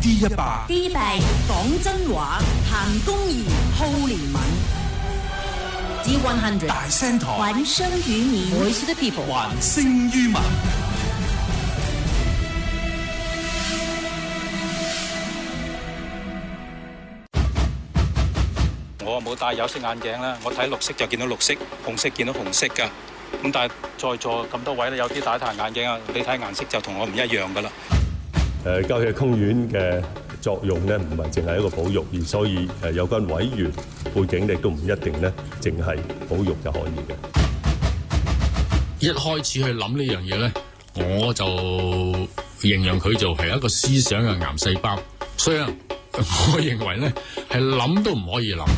D100 講真話，行公義，好憐憫。D100 大聲台， 還聲於民 ，Voice of the People， 還聲於民。 我冇戴有色眼鏡啦，我睇綠色就見到綠色，紅色見到紅色㗎。咁但係在座咁多位咧，有啲戴太陽眼鏡啊，你睇顏色就同我唔一樣㗎啦。 郊野公園嘅作用咧，唔係淨係一個保育，而所以有關委員背景亦都唔一定咧，淨係保育就可以嘅。 一開始去諗呢樣嘢咧，我就形容佢就係一個思想嘅癌細胞，所以我認為咧係諗都唔可以諗。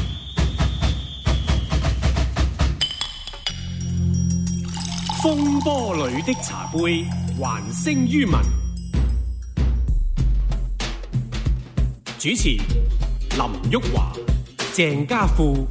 風波裏的茶杯，還聲於民。主持林旭華、鄭家富。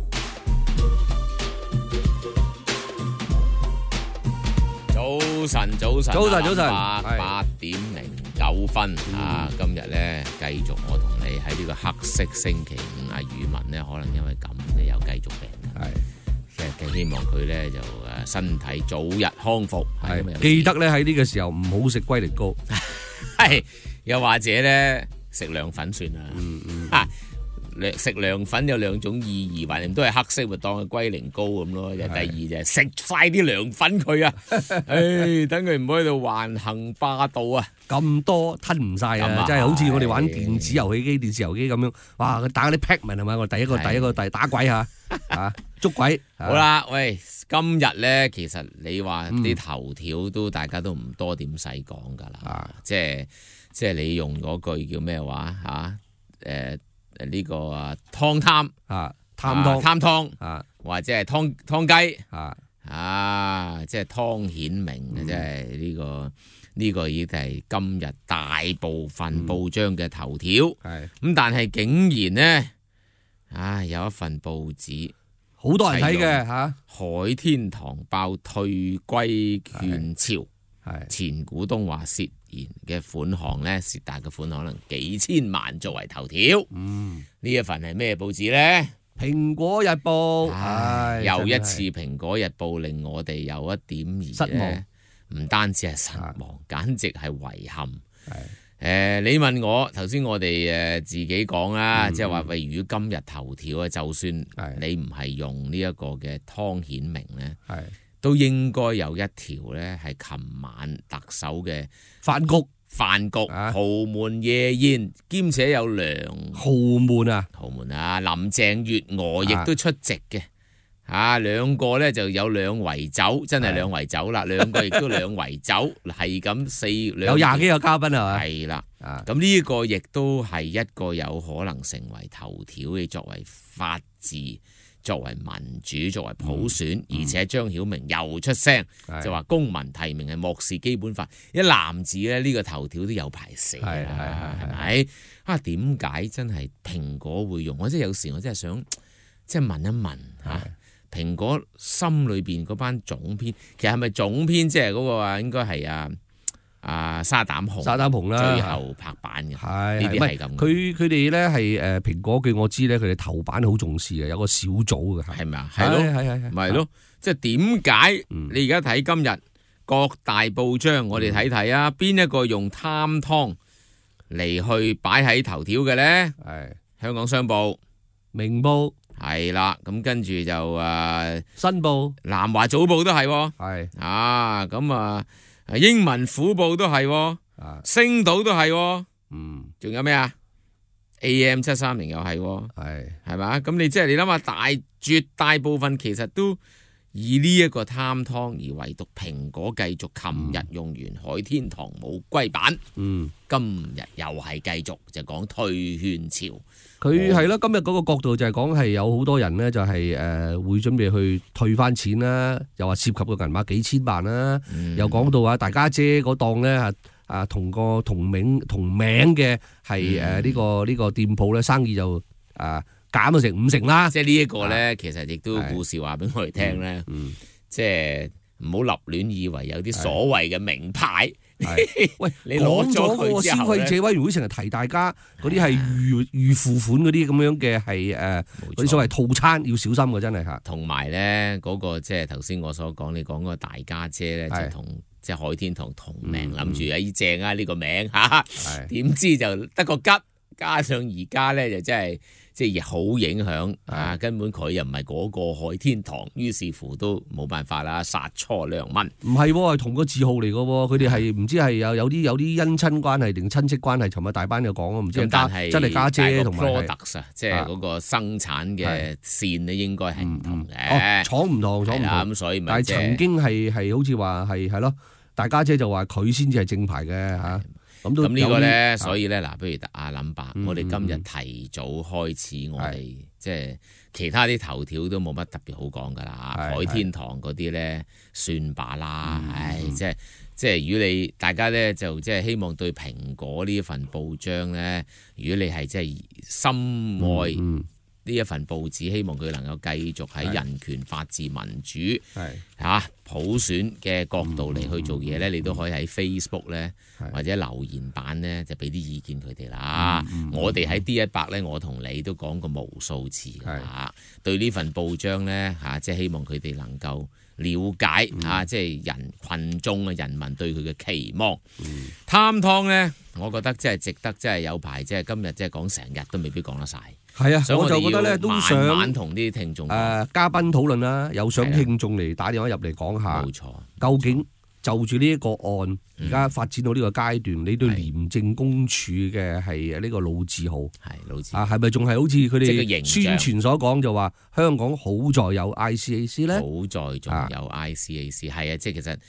早晨，8:09啊！今日咧繼續我同你喺呢個黑色星期五啊，宇文咧可能因為咁你又繼續病嘅，其實希望佢咧就身體早日康復。係記得咧喺呢個時候唔好食龜苓膏， 係又或者咧食涼粉算啦。食涼粉有兩種意義，橫掂都係黑色，咪當佢龜苓膏咁咯。第二就係食晒啲涼粉佢啊！等佢唔好喺度橫行霸道啊！ 咁多吞唔晒啊！真係好似我哋玩電子遊戲機咁樣，哇！打嗰啲 Pac-Man 係咪？我第一個打鬼嚇捉鬼。 好啦，喂，今日咧其實你話啲頭條都大家都唔多點使講㗎啦，即係你用嗰句叫咩話嚇？呢個湯貪貪湯或者係湯雞即係湯顯明嘅，即係呢個已經係今日大部分報章嘅頭條。咁但係竟然呢，有一份報紙好多人睇嘅海天堂爆退歸券潮，前股東話涉嫌嘅款項咧，涉大嘅款項可能幾千萬作為頭條。呢一份係咩報紙咧？ 蘋果日報。 又一次蘋果日報令我哋有一點而失望， 唔單止係失望，簡直係遺憾。你問我頭先，我哋自己講啦，即係話喂，如果今日頭條啊，就算你唔係用呢一個嘅湯顯明咧，都應該有一條咧，係琴晚特首嘅飯局，豪門夜宴，兼且有豪門啊，林鄭月娥亦都出席嘅，兩個咧就有兩圍酒，真係兩圍酒啦，兩個亦都兩圍酒，係咁有廿幾個嘉賓係嘛？ 係啦，咁呢個亦都係一個有可能成為頭條嘅，作為法治，作為民主，作為普選，而且張曉明又出聲，就話公民提名係漠視基本法，一籃子咧呢個頭條都有排寫啦，係咪？點解真係蘋果會用？我真係有時我真係想即係問一問蘋果心裏邊嗰班總編，其實係咪總編？即係嗰個應該係沙膽紅啦，最後拍板嘅，呢啲係咁。 佢哋咧係蘋果，據我知咧，佢哋頭版好重視嘅，有個小組嘅， 係咪啊？係咯，咪咯，即係點解你而家睇今日各大報章，我哋睇睇啊，邊一個用貪湯嚟去擺喺頭條嘅咧？香港商報、 明報係啦，咁跟住就新報、 南華早報都係，咁英文虎報都係，星島都係，仲有咩啊 ？AM 730又係，係嘛？咁你即係你諗下，絕大部分其實都以呢一個貪湯，而唯獨蘋果繼續，琴日用完海天堂冇歸版，今日又係繼續就講退券潮。 佢係啦，今日嗰個角度就係講係有好多人咧，就係會準備去退翻錢啦，又話涉及個銀碼幾千萬啦，又講到大家姐嗰檔咧同個同名嘅係呢個店鋪咧，生意就減咗成50%啦。 即係呢一個咧，其實亦都故事話俾我哋聽咧，即係唔好立亂以為有啲所謂嘅名牌喂， 你攞咗講嗰個消佢之後咧費者委員會成日提大家嗰啲係預付款嗰啲咁樣嘅係嗰啲所謂套餐要小心嘅，真係嚇。 同埋咧嗰個即係頭先我所講，你講嗰個大家姐咧係就同即係海天堂同名，諗住咦正啊呢個名嚇，點知就得個吉，加上而家咧就真係即係好影響啊！根本佢又唔係嗰個海天堂，於是乎都冇辦法啦，殺錯良民。 唔係喎，係同個字號嚟嘅喎，佢哋係唔知係有啲姻親關係定親戚關係。尋日大班有講啊，唔知係但係真係家姐同埋 products 啊，即係嗰個生產嘅線咧，應該係唔同嘅。 廠唔同，廠唔同。 咁所以咪但係曾經係好似話係咯，大家姐就話佢先至係正牌嘅嚇。 咁呢個咧，所以咧嗱，不如阿林伯，我哋今日提早開始，我哋即係其他啲頭條都冇乜特別好講噶啦。海天堂嗰啲咧算罷啦，唉，即係如果你大家咧就即係希望對蘋果呢一份報章咧，如果你係即係深愛呢一份報紙，希望佢能夠繼續喺人權、法治、民主普選嘅角度嚟去做嘢咧，你都可以喺 Facebook 咧或者留言版咧就俾啲意見佢哋啦。我哋喺 D100咧，我同你都講過無數次㗎啦。對呢份報章咧即係希望佢哋能夠了解即係群眾嘅人民對佢嘅期望。貪湯咧，我覺得即係值得，即係有排即係今日即係講成日都未必講得晒。 係啊， 所以我就覺得咧都想慢慢同啲聽眾嘉賓討論啦，有想聽眾嚟打電話入嚟講下， 冇錯， 究竟就住呢一個案而家發展到呢個階段，你對廉政公署嘅係呢個老字號係咪仲係好似佢哋宣傳所講就話香港好在有 ICAC 咧？ 好在仲有 ICAC 係啊，即係其實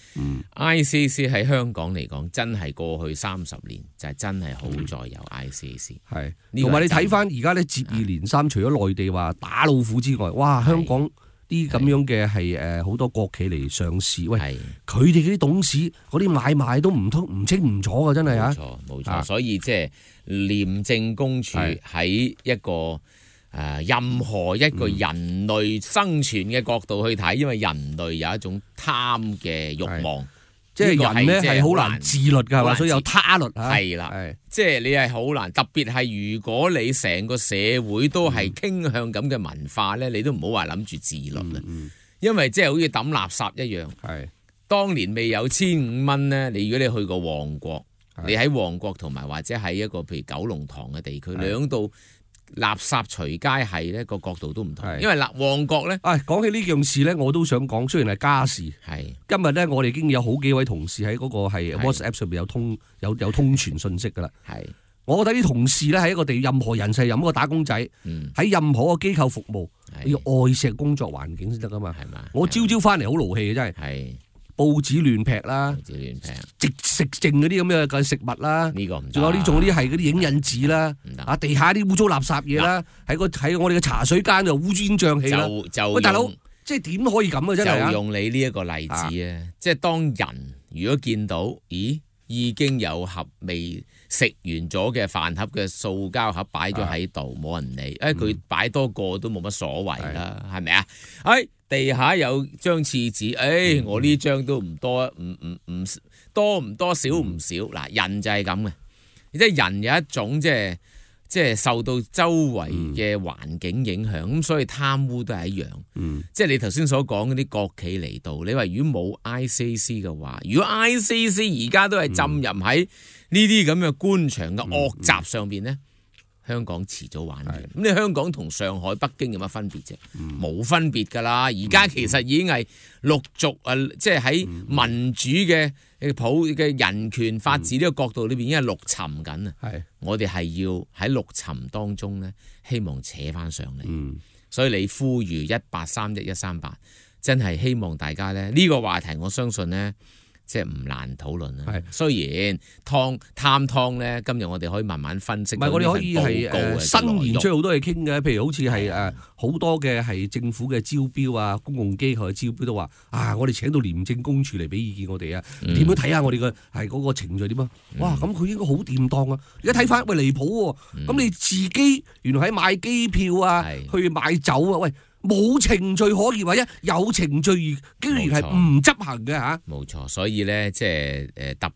ICAC 喺香港嚟講，真係過去30年就係真係好在有 ICAC。 係，同埋你睇翻而家咧接二連三，除咗內地話打老虎之外，哇！香港啲咁樣嘅係好多國企嚟上市，喂，佢哋嗰啲董事嗰啲買賣都唔清唔楚㗎，真係啊！ 冇錯，所以即係廉政公署喺一個任何一個人類生存嘅角度去睇，因為人類有一種貪嘅慾望。 即係人咧係好難自律㗎，係嘛？所以有他律嚇。 係啦，即係你係好難，特別係如果你成個社會都係傾向咁嘅文化咧，你都唔好話諗住自律啦。因為即係好似抌垃圾一樣。係。當年未有1500蚊咧，如果你去過旺角，你喺旺角同埋或者喺一個譬如九龍塘嘅地區，兩度垃圾隨街係呢個角度都唔同，因為旺角咧， 講起呢樣事咧，我都想講，雖然係家事，今日咧我哋已經有好幾位同事喺嗰個係 WhatsApp 上邊有通傳信息噶啦。我覺得啲同事咧喺一個地，任何人世任何一個打工仔，喺任何個機構服務，你要愛錫工作環境先得噶嘛。我朝朝翻嚟好勞氣嘅真係。報紙亂劈啦，食剩嗰啲咁嘅食物啦，仲有呢種啲係嗰啲影印紙啦，地下啲污糟垃圾嘢啦，喺我哋嘅茶水間就烏煙瘴氣啦。喂，大佬，即係點可以咁啊？真係就用你呢一個例子啊！即係當人如果見到，咦，已經有盒未食完咗嘅飯盒嘅塑膠盒擺咗喺度，冇人理，佢擺多個都冇乜所謂啦，係咪啊？地下有張廁紙，我呢張都唔多，唔多唔多，少唔少。嗱，人就係咁嘅，即係人有一種即係受到周圍嘅環境影響，咁所以貪污都係一樣。即係你頭先所講嗰啲國企嚟到，你話如果冇 ICAC 嘅話，如果 ICAC 而家都係浸入喺呢啲咁嘅官場嘅惡習上邊咧？香港遲早玩完，咁你香港同上海、北京有乜分別啫？冇分別㗎啦！而家其實已經係陸續即係喺民主嘅人權法治呢個角度裏邊已經係陸沉緊啊！我哋係要喺陸沉當中咧，希望扯翻上嚟。所以你呼籲183138，真係希望大家咧呢個話題，我相信咧。即係唔難討論啦。雖然貪湯咧，今日我哋可以慢慢分析。唔係，我哋可以係新年出好多嘢傾嘅，譬如好似係好多嘅係政府嘅招標啊，公共機構嘅招標都話我哋請到廉政公署嚟俾意見我哋啊，點樣睇下我哋嘅係嗰個程序點啊？哇！咁佢應該好掂當啊！而家睇翻，喂離譜喎！咁你自己原來喺買機票啊，去買酒啊，喂！冇程序可言，或者有程序，竟然係唔執行嘅嚇。 冇錯，所以咧即係特別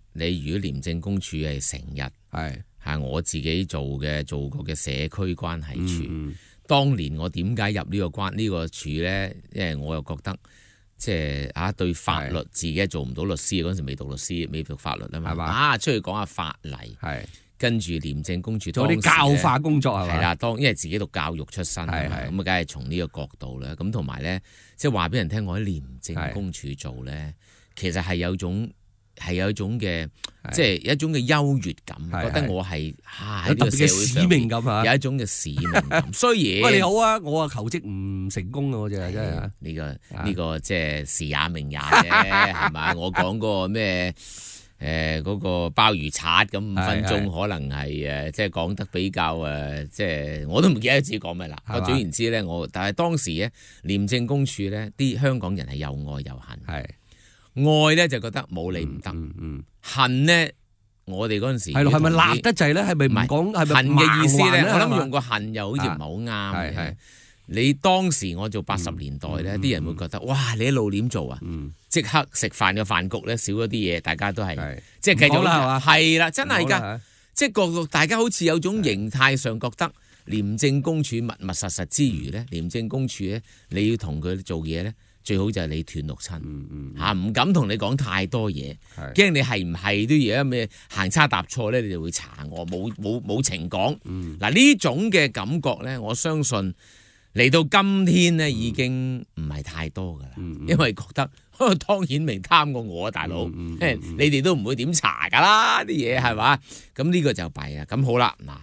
你如果廉政公署係成日係我自己做過嘅社區關係處，當年我點解入呢個處咧？因為我又覺得即係對法律自己做唔到律師，嗰陣時未讀律師，未讀法律啊嘛，出去講下法例，跟住廉政公署做啲教化工作係咪？ 係啦，因為自己讀教育出身，咁啊，梗係從呢個角度啦。咁同埋咧，即係話俾人聽，我喺廉政公署做咧，其實係有一種嘅，即係一種嘅優越感，覺得我係喺呢個社會上使命感啊， 有一種嘅使命感。雖然喂，你好啊，我求職唔成功啊，我真係呢個即係時也命也啫，係咪？我講嗰個咩嗰個鮑魚刷咁5分鐘，可能係即係講得比較即係我都唔記得自己講咩啦。我總言之咧，但係當時咧，廉政公署咧，啲香港人係又愛又恨。愛咧就覺得冇你唔得，恨咧我哋嗰陣時係咪辣得滯咧？係咪唔講？係咪恨嘅意思咧？ 呢我諗用個恨又好似唔係好啱嘅。你當時我做80年代咧，啲人會覺得哇，你一路點做啊？即刻食飯嘅飯局咧少咗啲嘢，大家都係即係繼續啦，係啦，真係㗎，即係個大家好似有種形態上覺得廉政公署密密實實之餘咧，廉政公署咧你要同佢做嘢咧。最好就係你斷六親唔敢同你講太多嘢，驚你係唔係都嘢咩行差踏錯咧，你就會查我冇情講。嗱呢種嘅感覺咧，我相信嚟到今天咧已經唔係太多噶啦，因為覺得湯顯明貪過我大佬，你哋都唔會點查噶啦啲嘢係嘛？咁呢個就弊啊！咁好啦，嗱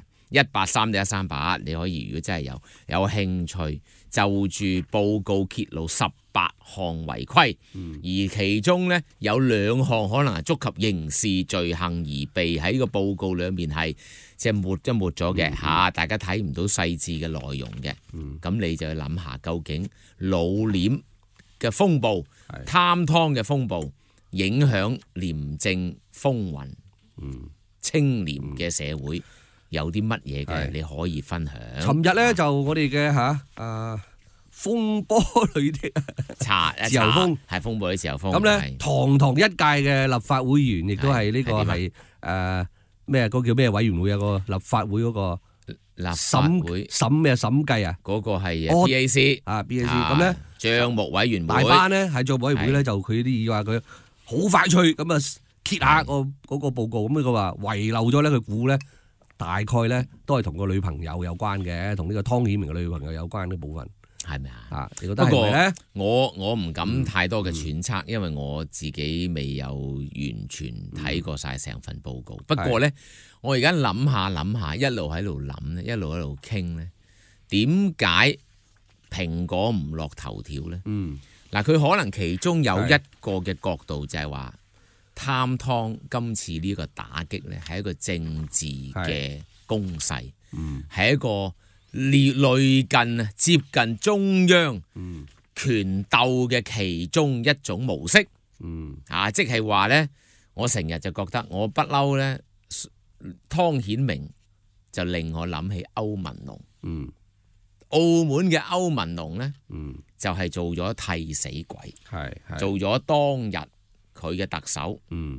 183-1388，你可以如果真係有興趣，就住報告揭露18項違規，而其中呢有2項可能係觸及刑事罪行而被喺呢個報告裏面係即係抹咗嘅嚇，大家睇唔到細緻嘅內容嘅，咁你就要諗下究竟老廉嘅風暴、貪湯嘅風暴影響廉政風雲、清廉嘅社會有啲乜嘢嘅你可以分享？ 尋日咧就我哋嘅風波裏的自由風係風波裏自由風。 咁咧，堂一屆嘅立法會議員亦都係呢個係咩？嗰個叫咩委員會啊？個立法會嗰個立法會審計啊？ 嗰個係 BAC BAC 咁咧， 帳目委員會大班咧喺帳目委員會咧就佢啲議話佢好快脆咁啊揭下嗰個報告，咁佢話遺漏咗咧，佢估咧大概咧都係同個女朋友有關嘅，同呢個湯顯明嘅女朋友有關嘅部分。係咪啊？你覺得係咪咧？ 不過我唔敢太多嘅揣測，因為我自己未有完全睇過晒成份報告。不過咧，我而家諗下，一路喺度諗咧，一路喺度傾咧，點解蘋果唔落頭條咧？嗱，佢可能其中有一個嘅角度就係話貪湯今次呢個打擊咧，係一個政治嘅攻勢，係一個類近接近中央權鬥嘅其中一種模式，即係話咧，我成日就覺得我不嬲咧，湯顯明就令我諗起歐文龍，澳門嘅歐文龍咧，就係做咗替死鬼，做咗當日佢嘅特首，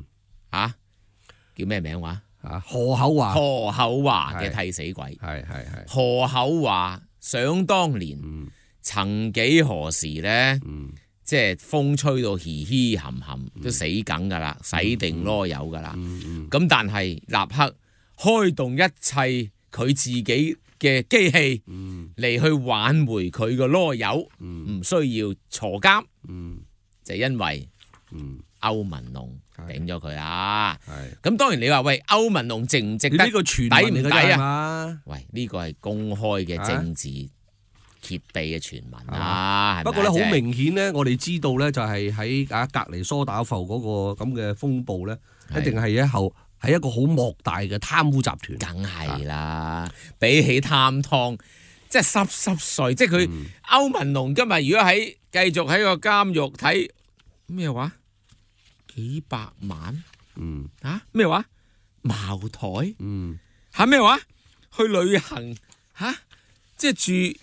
叫咩名話？ 何厚華嘅替死鬼，何厚華想當年，曾幾何時咧，即係風吹到嘻嘻冚冚都死梗噶啦，洗定囉柚噶啦，咁但係立刻開動一切佢自己嘅機器嚟去挽回佢個囉柚，唔需要坐監，就因為歐文龍頂咗佢啦，咁當然你話喂，歐文龍值唔值得？ 呢個傳抵唔抵啊？ 喂，呢個係公開嘅政治揭秘嘅傳聞啦。 不過咧，好明顯咧，我哋知道咧，就係喺隔離梳打埠嗰個咁嘅風暴咧，一定係一個好莫大嘅貪污集團。 梗係啦，比起貪湯，即係濕碎，即係佢歐文龍今日如果繼續喺個監獄睇咩話？幾百萬，咩話？茅台，咩話？去旅行，即係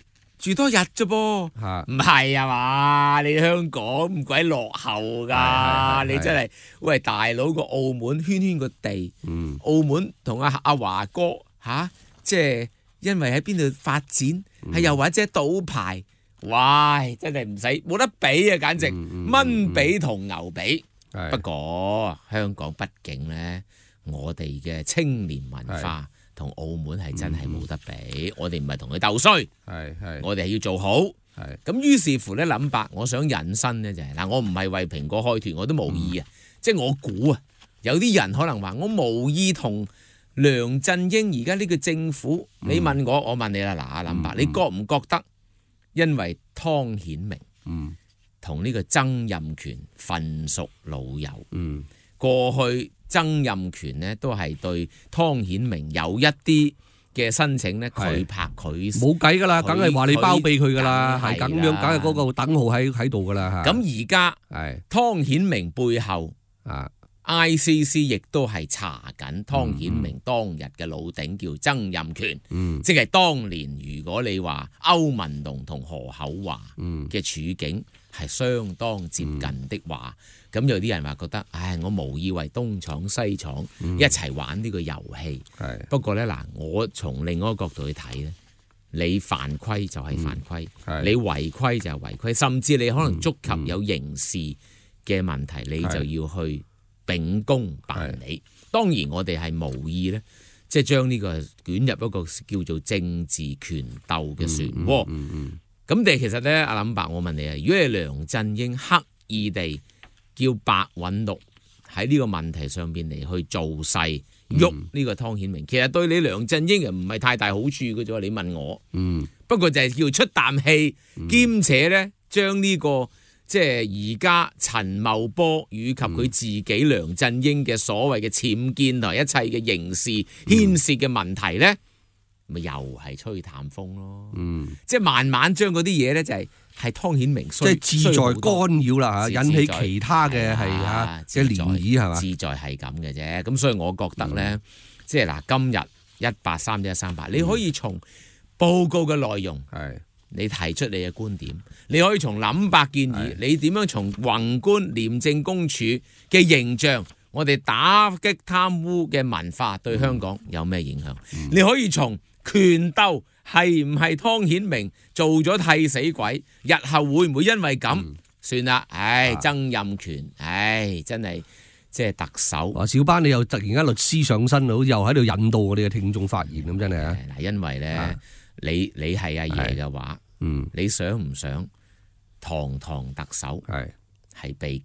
住多日啫噃，唔係啊嘛？你香港咁鬼落後㗎，你真係喂大佬個澳門圈個地，澳門同阿華哥即係因為喺邊度發展，係又或者賭牌，哇！真係唔使冇得比啊，簡直蚊比同牛比。不過香港畢竟咧，我哋嘅青年文化同澳門係真係冇得比，我哋唔係同佢鬥衰，我哋係要做好。咁於是乎咧，諗白，我想引申咧就係嗱，我唔係為蘋果開脫，我都無意啊，即係我估啊，有啲人可能話我無意同梁振英而家呢個政府，你問我，我問你啦，嗱，諗白，你覺唔覺得因為湯顯明同呢個曾蔭權份屬老友，過去曾蔭權呢都係對湯顯明有一啲嘅申請呢，佢拍佢冇計噶啦，梗係話你包庇佢噶啦，係咁樣，梗係嗰個等號喺度噶啦。 咁而家湯顯明背後ICC 亦都係查緊湯顯明當日嘅老頂叫曾蔭權，即係當年如果你話歐文龍同何厚華嘅處境係相當接近的話，咁有啲人話覺得，唉，我無意為東廠西廠一齊玩呢個遊戲。不過呢，嗱，我從另外一個角度去睇呢，你犯規就係犯規，你違規就係違規，甚至你可能觸及有刑事嘅問題，你就要去秉公辦理。當然我哋係無意呢，即係將呢個捲入一個叫做政治權鬥嘅漩渦。咁但係其實咧，阿林伯，我問你啊，如果係梁振英刻意地叫白韞六喺呢個問題上邊嚟去做勢喐呢個湯顯明，其實對你梁振英又唔係太大好處嘅啫。你問我，不過就係叫出啖氣，兼且咧將呢個即係而家陳茂波以及佢自己梁振英嘅所謂嘅僭建同一切嘅刑事牽涉嘅問題咧。咪又係吹淡風咯，即係慢慢將嗰啲嘢咧就係湯顯明，即係志在干擾啦嚇，引起其他嘅係嚇嘅漣漪係嘛？志在係咁嘅啫，咁所以我覺得咧，即係嗱，今日183138，你可以從報告嘅內容，你提出你嘅觀點，你可以從諗白建議，你點樣從宏觀廉政公署嘅形象，我哋打擊貪污嘅文化對香港有咩影響？你可以從權鬥係唔係湯顯明做咗替死鬼？日後會唔會因為咁算啦？曾蔭權，真係即係特首。 小班你又突然間律師上身，好似又喺度引導我哋嘅聽眾發言咁，真係啊！ 嗱，因為咧，你係阿爺嘅話，你想唔想堂特首係被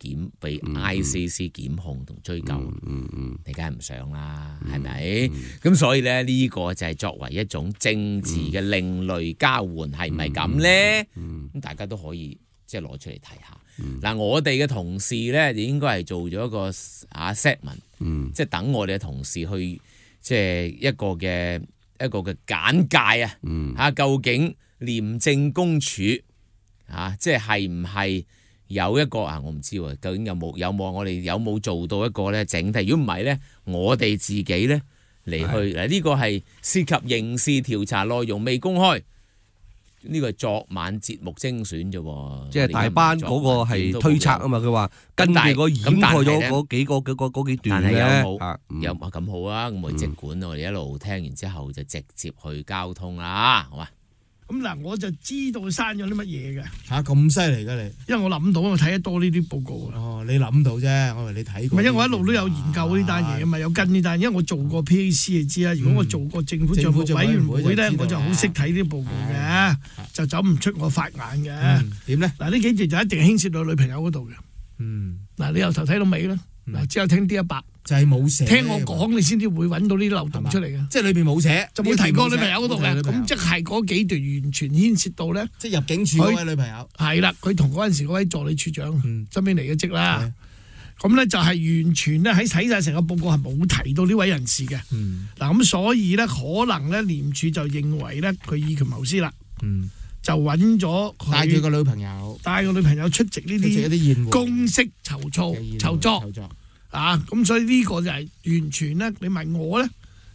ICC 檢控同追究，你梗係唔想啦，係咪？咁所以咧，呢個就係作為一種政治嘅另類交換，係唔係咁咧？咁大家都可以即係攞出嚟睇下。嗱，我哋嘅同事咧，就應該係做咗一個segment，即係等我哋嘅同事去即係一個嘅簡介啊，究竟廉政公署即係唔係？有一個我唔知喎，究竟有冇我哋有冇做到一個咧整體？如果唔係咧，我哋自己咧嚟去嗱，呢個係涉及刑事調查內容未公開，呢個係昨晚節目精選啫。 即係大班嗰個係推測啊嘛，佢話根據個掩蓋咗嗰幾段咧， 有咁好啊，咁我即管我哋一路聽完之後就直接去交通啦，好嘛？ 咁嗱，我就知道刪咗啲乜嘢嘅。 咁犀利㗎你？ 因為我諗到，我睇得多呢啲報告啊。 哦，你諗到啫，我以為你睇過。 唔係，因為我一路都有研究呢單嘢啊嘛，有跟呢單，因為我做過 PAC 你知啦。如果我做過政府帳目委員會咧，我就好識睇啲報告嘅，就走唔出我法眼嘅。 點咧？ 嗱，呢幾段就一定牽涉到女朋友嗰度嘅。嗱，你由頭睇到尾啦。嗱，之後聽 D100。就係冇寫，聽我講你先至會揾到呢啲漏洞出嚟嘅， 即係裏邊冇寫， 就冇提過女朋友嗰度嘅，咁即係嗰幾段完全牽涉到咧， 即係入境處嗰位女朋友，係啦，佢同嗰陣時嗰位助理處長身邊嚟嘅職啦，咁咧就係完全咧喺睇晒成個報告係冇提到呢位人士嘅，嗱咁所以咧可能咧廉署就認為咧佢以權謀私啦，就揾咗佢帶佢個女朋友出席呢啲公式籌措。咁所以呢個就係完全咧，你問我咧，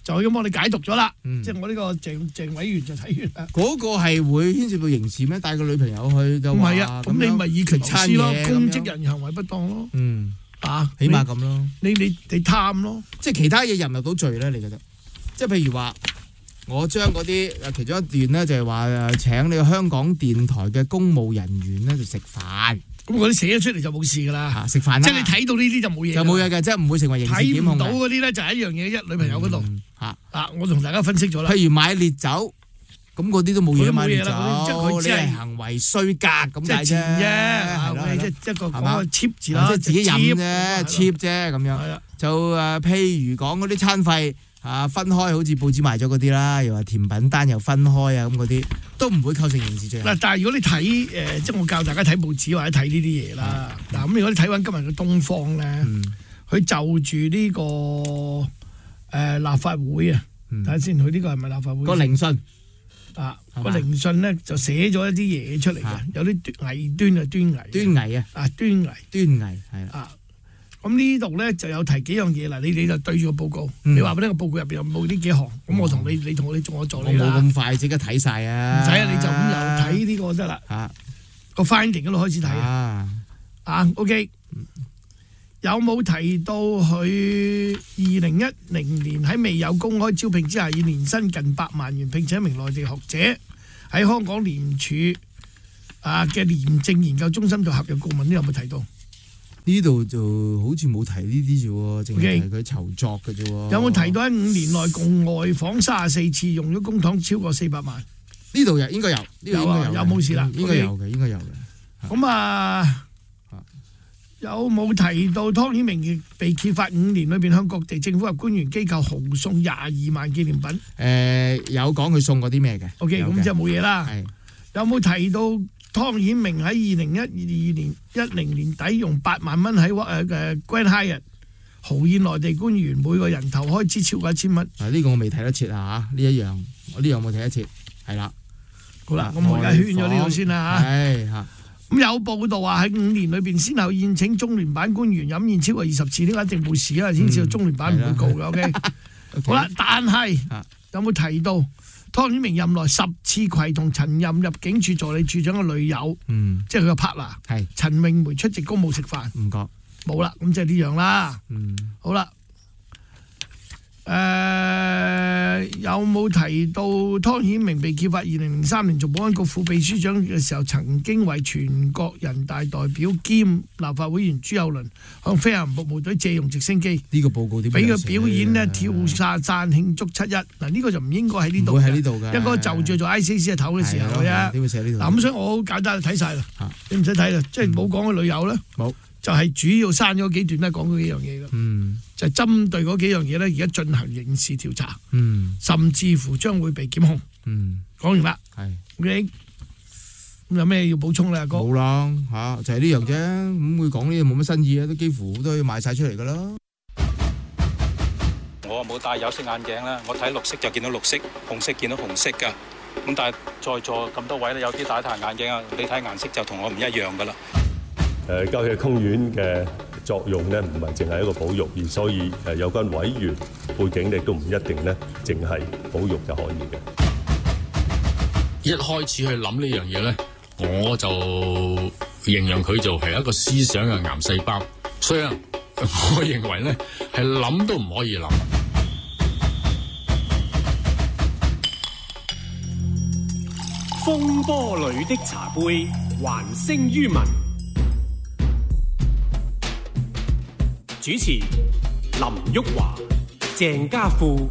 就咁我哋解讀咗啦。即係我呢個鄭委員就睇完啦。 嗰個係會牽涉到刑事咩？帶個女朋友去嘅話， 唔係啊，咁你咪以權謀私咯，公職咁樣人員行為不當咯。 起碼咁咯。 你貪咯， 即係其他嘢入唔入到罪咧？你覺得？即係譬如話，我將嗰啲其中一段咧，就係話請你個香港電台嘅公務人員咧就食飯。 咁嗰啲寫咗出嚟就冇事噶啦。 食飯即係你睇到呢啲就冇嘢。 就冇嘢嘅，即係唔會成為刑事檢控嘅。 睇唔到嗰啲咧就係一樣嘢一女朋友嗰度。我同大家分析咗啦。 譬如買烈酒，咁嗰啲都冇嘢買烈酒， 即係佢只係行為衰格咁解啫。 即係即係一個講個 cheap 字啦， 即係自己飲啫 ，cheap 啫咁樣。就譬如講嗰啲餐費。分開好似報紙賣咗嗰啲啦，又話甜品單又分開啊，咁嗰啲都唔會構成刑事罪。 嗱，但係如果你睇即係我教大家睇報紙或者睇呢啲嘢啦。嗱，咁如果你睇翻今日嘅東方咧，佢就住呢個立法會啊，睇下先，佢呢個係咪立法會個聆訊個聆訊咧就寫咗一啲嘢出嚟嘅，有啲偽端啊，端倪啊，端倪係啊。 咁呢度咧就有提幾樣嘢啦，你就對住個報告，你話俾呢個報告入邊有冇呢幾行？咁我同你同我做我助理啦。 我冇咁快即刻睇晒啊！ 唔使啊，你就咁又睇呢個得啦。個 finding 嗰度開始睇OK， 有冇提到佢2010年喺未有公開招聘之下，以年薪近8萬元聘請一名內地學者喺香港廉署嘅廉政研究中心做合約顧問？呢有冇提到？ 呢度就好似冇提呢啲啫喎，淨係佢籌作嘅啫喎。 有冇提到喺5年內共外訪34次，用咗公帑超過400萬？ 呢度應該有， 有冇事啦？ 應該有嘅。 咁有冇提到湯顯明被揭發5年裏邊向各地政府及官員機構豪送22萬紀念品？ 有講佢送過啲咩嘅 ？OK， 咁即係冇嘢啦。有冇提到湯顯明喺2010年底用8萬蚊喺Grand Hyatt 豪宴內地官員，每個人頭開支超過1000蚊？ 呢個我未睇得切呢一樣，我呢樣冇睇得切，係啦。 好啦，咁我而家圈咗呢度先啦嚇。咁有報道話喺5年裏邊，先後宴請中聯辦官員飲宴超過20次，呢個一定冇事啊，先至到中聯辦唔會告嘅。OK， 好啦，但係有冇提到湯顯明任內10次攜同曾任入境處助理處長嘅女友，即係佢個 partner 陳詠梅出席公務食飯？ 唔覺， 冇啦，咁即係呢樣啦。好啦。有冇提到湯顯明被揭發2003年做保安局副秘書長嘅時候，曾經為全國人大代表兼立法會議員朱友倫向飛行服務隊借用直升機？ 呢個報告點俾佢表演呢跳傘慶祝7·1？嗱，呢個就唔應該喺呢度， 唔會喺呢度嘅， 應該就住做 ICC 嘅頭嘅時候啫。 點會寫呢度？ 嗱，咁所以我好簡單睇晒啦，你唔使睇啦，即係冇講個女友啦。 冇。 就係主要刪咗幾段咧，講嗰幾樣嘢嘅，就係針對嗰幾樣嘢咧，而家進行刑事調查，甚至乎將會被檢控。講完啦，係 OK，咁有咩要補充咧，阿哥？ 冇啦，就係呢樣啫。咁會講呢啲冇乜新意啊，都幾乎都要賣晒出嚟噶啦。 我冇戴有色眼鏡啦，我睇綠色就見到綠色，紅色見到紅色㗎。咁但係在座咁多位咧，有啲戴太陽眼鏡啊，你睇顏色就同我唔一樣㗎啦。 郊野公園嘅作用咧，唔係淨係一個保育，而所以有關委員背景亦都唔一定咧，淨係保育就可以嘅。 一開始去諗呢樣嘢咧，我就形容佢就係一個思想嘅癌細胞，所以我認為咧係諗都唔可以諗。 風波裏的茶杯，還聲於民。主持林旭華、鄭家富。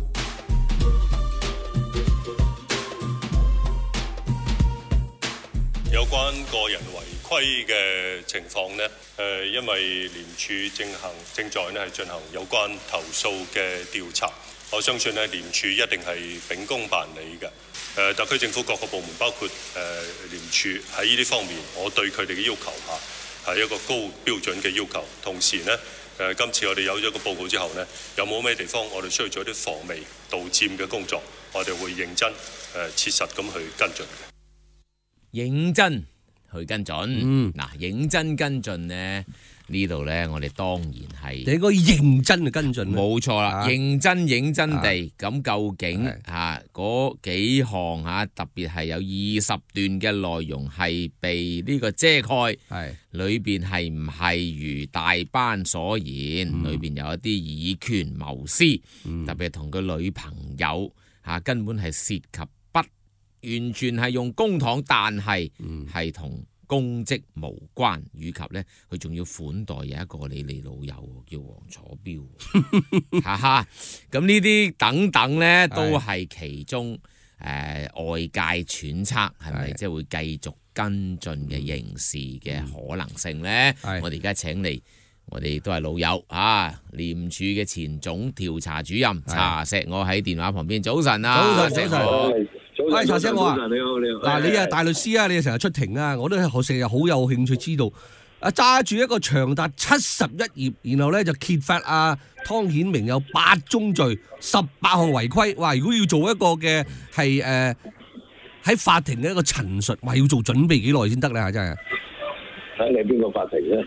有關個人違規嘅情況呢，因為廉署正在呢係進行有關投訴嘅調查，我相信呢廉署一定係秉公辦理嘅。特區政府各個部門，包括廉署喺呢啲方面，我對佢哋嘅要求係一個高標準嘅要求。同時呢，今次我哋有咗個報告之後呢，有冇咩地方我哋需要做一啲防微杜漸嘅工作，我哋會認真切實咁去跟進嘅。 認真去跟進，認真跟進呢， 呢度咧，我哋當然係你應該認真去跟進。 冇錯啦，認真地咁究竟嗰幾項特別係有20段嘅內容係被呢個遮蓋，裏邊係唔係如大班所言？裏邊有一啲以權謀私，特別係同佢女朋友根本係涉及不完全係用公帑，但係同公職無關，以及咧佢仲要款待有一個你老友叫黃楚標，哈哈！咁呢啲等等咧都係其中外界揣測係咪即係會繼續跟進嘅刑事嘅可能性咧？我哋而家請嚟，我哋都係老友廉署嘅前總調查主任查錫我喺電話旁邊。早晨啊， 早晨。喂，查錫我啊，你好。嗱，你啊大律師啊，你成日出庭啊，我都成日好有興趣知道。揸住一個長達71頁，然後咧就揭發湯顯明有8宗罪、18項違規。哇！如果要做一個嘅係喺法庭嘅一個陳述，話要做準備幾耐先得咧？真係。 睇你邊個法庭咧？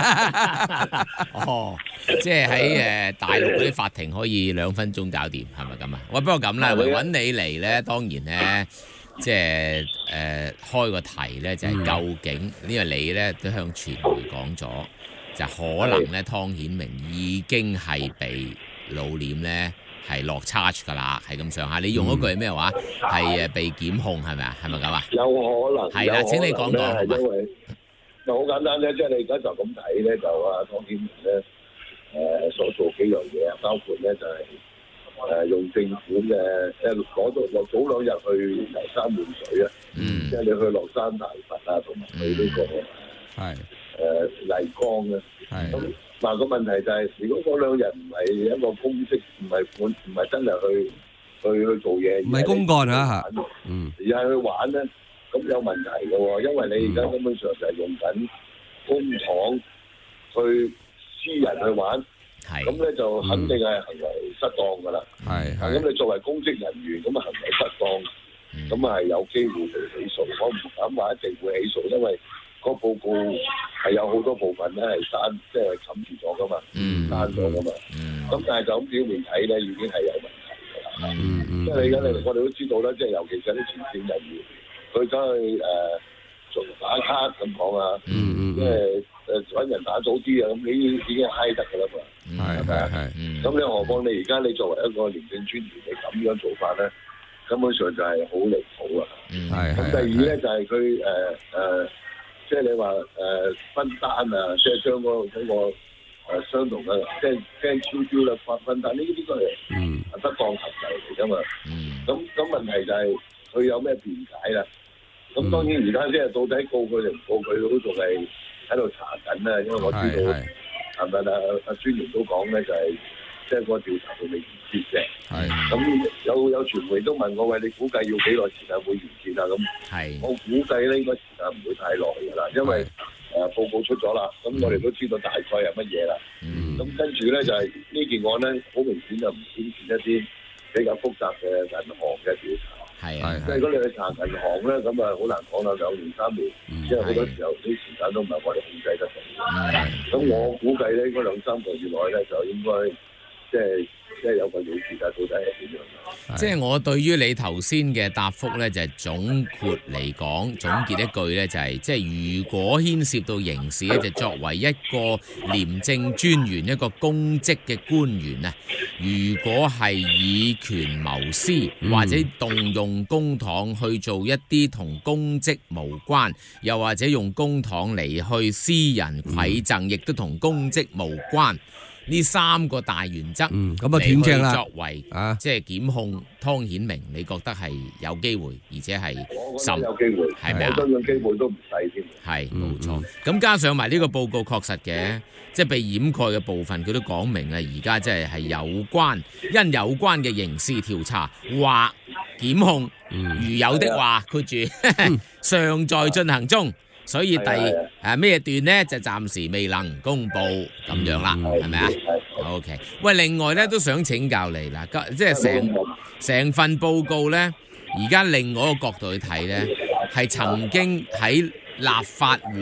即係喺大陸嗰啲法庭可以2分鐘搞掂，係咪咁啊？不過咁啦，揾你嚟咧，當然咧，即係開個題咧，就係究竟因為你咧都向傳媒講咗，就可能咧湯顯明已經係被老臉咧係落 charge 㗎啦，係咁上下。你用嗰句係咩話？係被檢控係咪啊？係咪咁啊？ 有可能係啦，請你講講好嘛？ 就好簡單咧，即係你而家就咁睇咧，就湯顯明咧所做幾樣嘢啊，包括咧就係用政府嘅即係攞到早2日去遊山玩水啊，即係你去落山大佛同埋去呢個麗江啊，咁嗱個問題就係，如果嗰2日唔係一個公職，唔係真係去做嘢， 唔係公幹而係去玩咧。咁有問題嘅喎，因為你而家根本上就係用緊公帑去私人去玩，咁咧就肯定係行為失當㗎啦。咁你作為公職人員，咁啊行為失當，咁啊係有機會被起訴。我唔敢話一定會起訴，因為個報告係有好多部分咧係即係冚住咗㗎嘛，刪咗㗎嘛。咁但係就咁表面睇咧，已經係有問題㗎啦。即係你而家我哋都知道啦，即係尤其是啲前線人員。佢走去做打卡咁講啊，即係揾人打早啲啊，咁你已經嗨得㗎啦嘛，係咪啊？咁你何況你而家你作為一個廉政專員，你咁樣做法咧，根本上就係好離譜啊！咁第二咧就係佢即係你話分單啊，即係將嗰個相同嘅，即係驚超標啦，分單呢啲都係不當行為嚟㗎嘛。咁問題就係佢有咩辯解啦？咁當然而家即係到底告佢定唔告佢，都仲係喺度查緊啦。因為我知道係咪阿專員都講咧，就係即係個調查仲未完結嘅。咁有傳媒都問我，喂，你估計要幾耐時間會完結啊？咁我估計咧應該時間唔會太耐㗎啦，因為報告出咗啦，咁我哋都知道大概係乜嘢啦。咁跟住咧就係呢件案咧，好明顯就唔牽涉一啲比較複雜嘅銀行嘅調查。即係如果你去查銀行咧，咁啊好難講啦，2年3年，因為好多時候啲時間都唔係我哋控制得到。咁我估計咧，應該2-3個月內咧，就應該即係有個了結啊，到底係點樣？ 即係我對於你頭先嘅答覆咧，就係總括嚟講，總結一句咧，就係即係如果牽涉到刑事咧，就作為一個廉政專員、一個公職嘅官員啊，如果係以權謀私，或者動用公帑去做一啲同公職無關，又或者用公帑嚟去私人饋贈，亦都同公職無關。呢3個大原則， 咁啊斷正啦。 作為即係檢控湯顯明，你覺得係有機會，而且係甚有機會， 係咪啊？ 我相信機會都唔細添。 係冇錯。咁加上埋呢個報告確實嘅，即係被掩蓋嘅部分，佢都講明啦。而家即係有關嘅刑事調查或檢控，如有的話，括住尚在進行中。所以咩段呢？就暫時未能公布咁樣啦，係咪啊 ？OK。喂，另外咧都想請教你啦，即係成份報告咧，而家另外一個角度去睇咧，係曾經喺立法會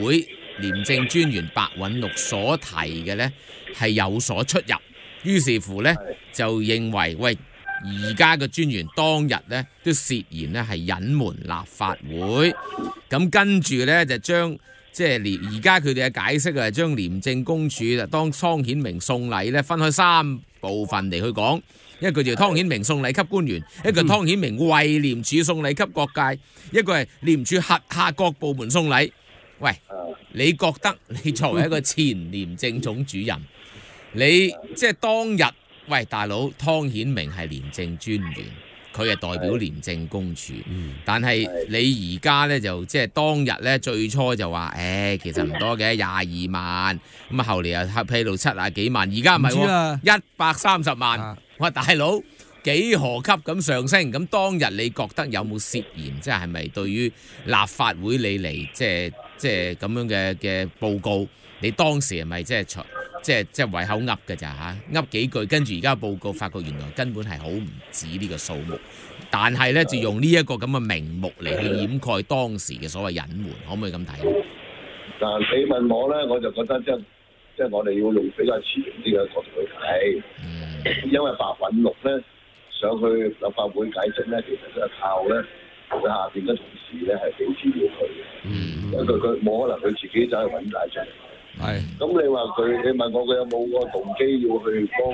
廉政專員白韞六所提嘅呢係有所出入，於是乎呢，就認為喂，而家嘅專員當日呢都涉嫌呢係隱瞞立法會，咁跟住呢，就將即係而家佢哋嘅解釋係將廉政公署當湯顯明送禮呢分開3部分嚟去講，一個就湯顯明送禮給官員，一個湯顯明為廉署送禮給各界，一個係廉署轄下各部門送禮。喂，你覺得你作為一個前廉政總主任，你即係當日，喂大佬，湯顯明係廉政專員，佢係代表廉政公署，但係你而家咧就即係當日咧最初就話，其實唔多嘅22萬，咁啊後嚟又披露70幾萬，而家唔係喎130萬，我話大佬幾何級咁上升，咁當日你覺得有冇涉嫌，即係咪對於立法會你嚟即係咁樣嘅報告，你當時係咪即係為口噏嘅咋嚇？噏幾句，跟住而家報告發覺原來根本係好唔止呢個數目，但係咧就用呢一個咁嘅名目嚟去掩蓋當時嘅所謂隱瞞，可唔可以咁睇咧？ 嗱，你問我咧，我就覺得即係我哋要用比較前啲嘅角度去睇，因為白韞六咧上去立法會解釋咧，其實就係靠咧佢下邊嘅同事咧係俾資料佢嘅，因為佢冇可能佢自己走去揾曬出嚟。係，咁你話你問我佢有冇個動機要去幫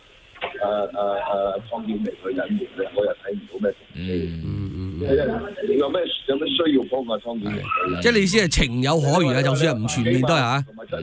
湯顯明去隱瞞咧？我又睇唔到咩動機。你有咩需要幫湯顯明？ 即係你意思係情有可原啊？就算係唔全面都係嚇。 同埋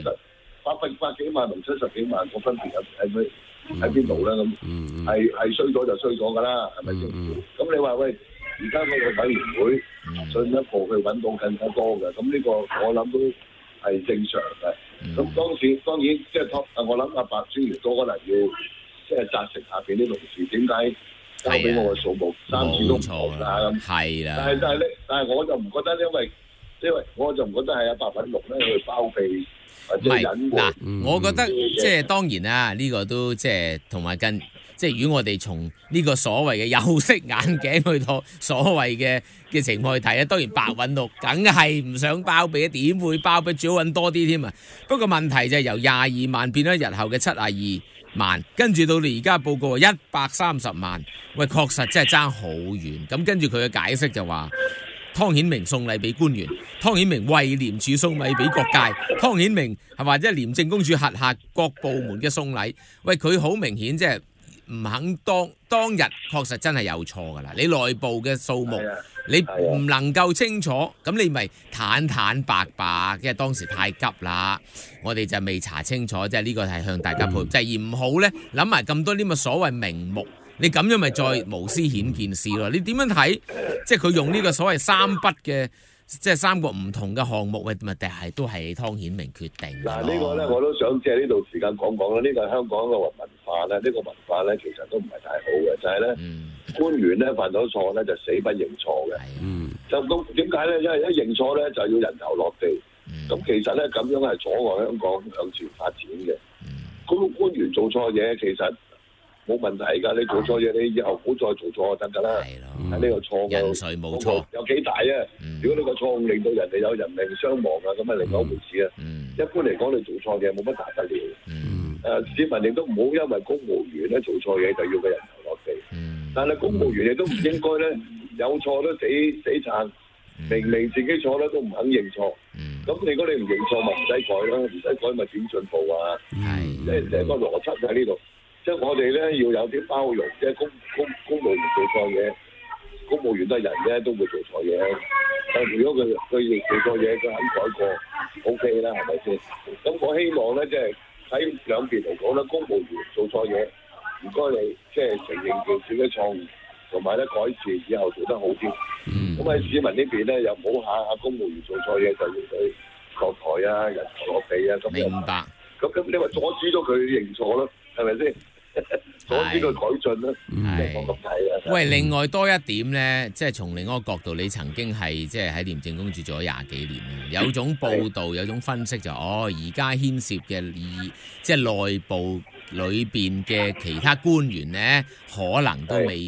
800幾萬同70幾萬個分別喺邊度咧？咁係衰咗就衰咗㗎啦，係咪先？咁你話喂，而家嗰個委員會進一步去揾到更加多嘅，咁呢個我諗都係正常嘅。咁當然即係我諗阿白專員都可能要即係責成下邊啲同事點解交俾我嘅數目3次都唔同啦咁。係啦。但係我就唔覺得，因為我就唔覺得係阿白韞六咧去包庇或者隱瞞。 我覺得即係當然啦，呢個都即係同埋即係如果我哋從呢個所謂嘅有色眼鏡去到所謂嘅情況去睇咧，當然白韞六梗係唔想包庇，點會包庇？最好揾多啲添啊！不過問題就係由22萬變咗日後嘅72萬，跟住到你而家報告130萬，喂，確實真係爭好遠。咁跟住佢嘅解釋就話，湯顯明送禮俾官員，湯顯明為廉署送禮俾各界，湯顯明係或者廉政公署轄下各部門嘅送禮，喂，佢好明顯即係唔肯當日確實真係有錯㗎啦！你內部嘅數目你唔能夠清楚，咁你咪坦白白，因為當時太急啦，我哋就未查清楚，即係呢個係向大家配，就係而唔好咧諗埋咁多啲咁所謂名目，你咁樣咪再無私顯見事咯？你點樣睇？即係佢用呢個所謂3筆嘅。即係3個唔同嘅項目，咪定係都係湯顯明決定。 嗱，呢個咧我都想借呢度時間講講啦。呢個係香港嘅文化咧，呢個文化咧其實都唔係太好嘅，就係咧官員咧犯咗錯咧就死不認錯嘅。就咁點解咧？因為一認錯咧就要人頭落地。咁其實咧咁樣係阻礙香港向前發展嘅。咁官員做錯嘢其實冇問題㗎，你做錯嘢，你以後唔好再做錯就得㗎啦。係呢個錯嘅人誰無錯，有幾大啊？如果呢個錯誤令到人哋有人命傷亡啊，咁啊另外一回事啊。一般嚟講，你做錯嘢冇乜大不了。市民亦都唔好因為公務員咧做錯嘢就要佢人頭落地。但係公務員亦都唔應該咧有錯都死撐，明自己錯咧都唔肯認錯。咁如果你唔認錯，咪唔使改啦，唔使改咪點進步啊？即係成個邏輯喺呢度。即係我哋咧要有啲包容，即係公務員做錯嘢，公務員都係人啫，都會做錯嘢。但如果佢做錯嘢，佢肯改過 ，OK 啦，係咪先？咁我希望咧，即係喺兩邊嚟講咧，公務員做錯嘢，唔該你即係承認自己錯誤，同埋咧改善以後做得好啲。咁喺市民呢邊咧，又唔好下公務員做錯嘢就要佢落台啊、人頭落地啊咁。明白。咁你話阻止咗佢認錯咯，係咪先？阻止佢改進啦，我咁睇啦。 喂，另外多一點咧，即係從另一個角度，你曾經係即係喺廉政公署做咗20幾年，有種報道，有種分析就而家牽涉嘅即係內部裏邊嘅其他官員咧，可能都未必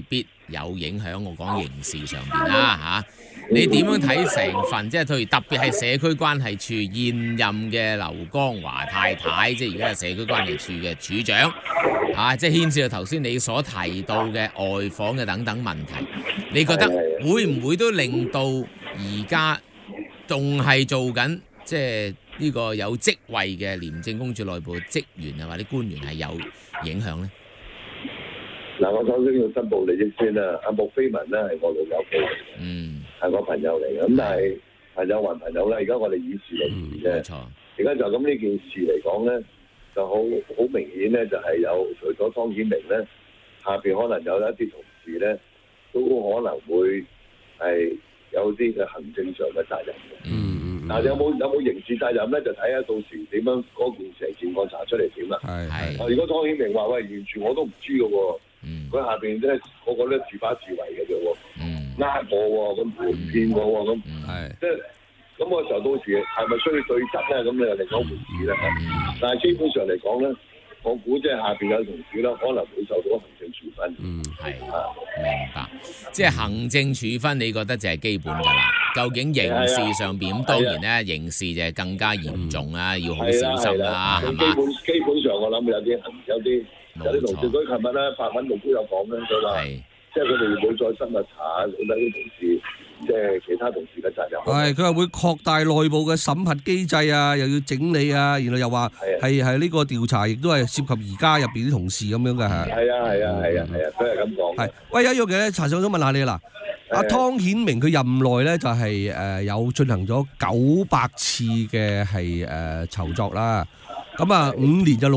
有影響。我講刑事上邊啦嚇，你點樣睇成份？即係譬如特別係社區關係處現任嘅劉江華太太，即係而家係社區關係處嘅處長啊，即係牽涉到頭先你所提到嘅外訪嘅等等問題，你覺得會唔會都令到而家仲係做緊即係呢個有職位嘅廉政公署內部職員啊或者官員係有影響咧？ 嗱，我首先要申報利益先啦。阿穆飛文咧係我老友記嚟嘅，係我朋友嚟嘅。咁但係朋友還朋友啦，而家我哋以事論事啫。冇錯。而家就咁呢件事嚟講咧，就好明顯咧，就係有除咗湯顯明咧，下邊可能有一啲同事咧，都可能會係有啲嘅行政上嘅責任嘅。但係有冇刑事責任咧？就睇下到時點樣嗰件成件案查出嚟點啦。係。如果湯顯明話喂，完全我都唔知嘅喎。佢下邊咧，個個都自把自為嘅啫喎，呃我喎，咁瞞騙我喎，咁即係咁個時候，到時係咪需要對質咧？咁你又另一回事啦。但係基本上嚟講咧，我估即係下邊有同事啦，可能會受到行政處分。 係明白。即係行政處分，你覺得就係基本㗎啦。究竟刑事上邊咁當然咧，刑事就係更加嚴重啦，要好小心啦，係嘛？ 基本上我諗有啲同事，佢琴日咧白文路都有講咧，佢話即係佢哋會再深入查下到底啲同事，即係其他同事嘅責任。 係佢話會擴大內部嘅審核機制啊，又要整理啊，然後又話係呢個調查，亦都係涉及而家入邊啲同事咁樣嘅嚇。係啊，都係咁講。 係，喂，有一樣嘢咧，查生想問下你啦。阿湯顯明佢任內咧就係有進行咗900次嘅係籌作啦。咁啊，5年就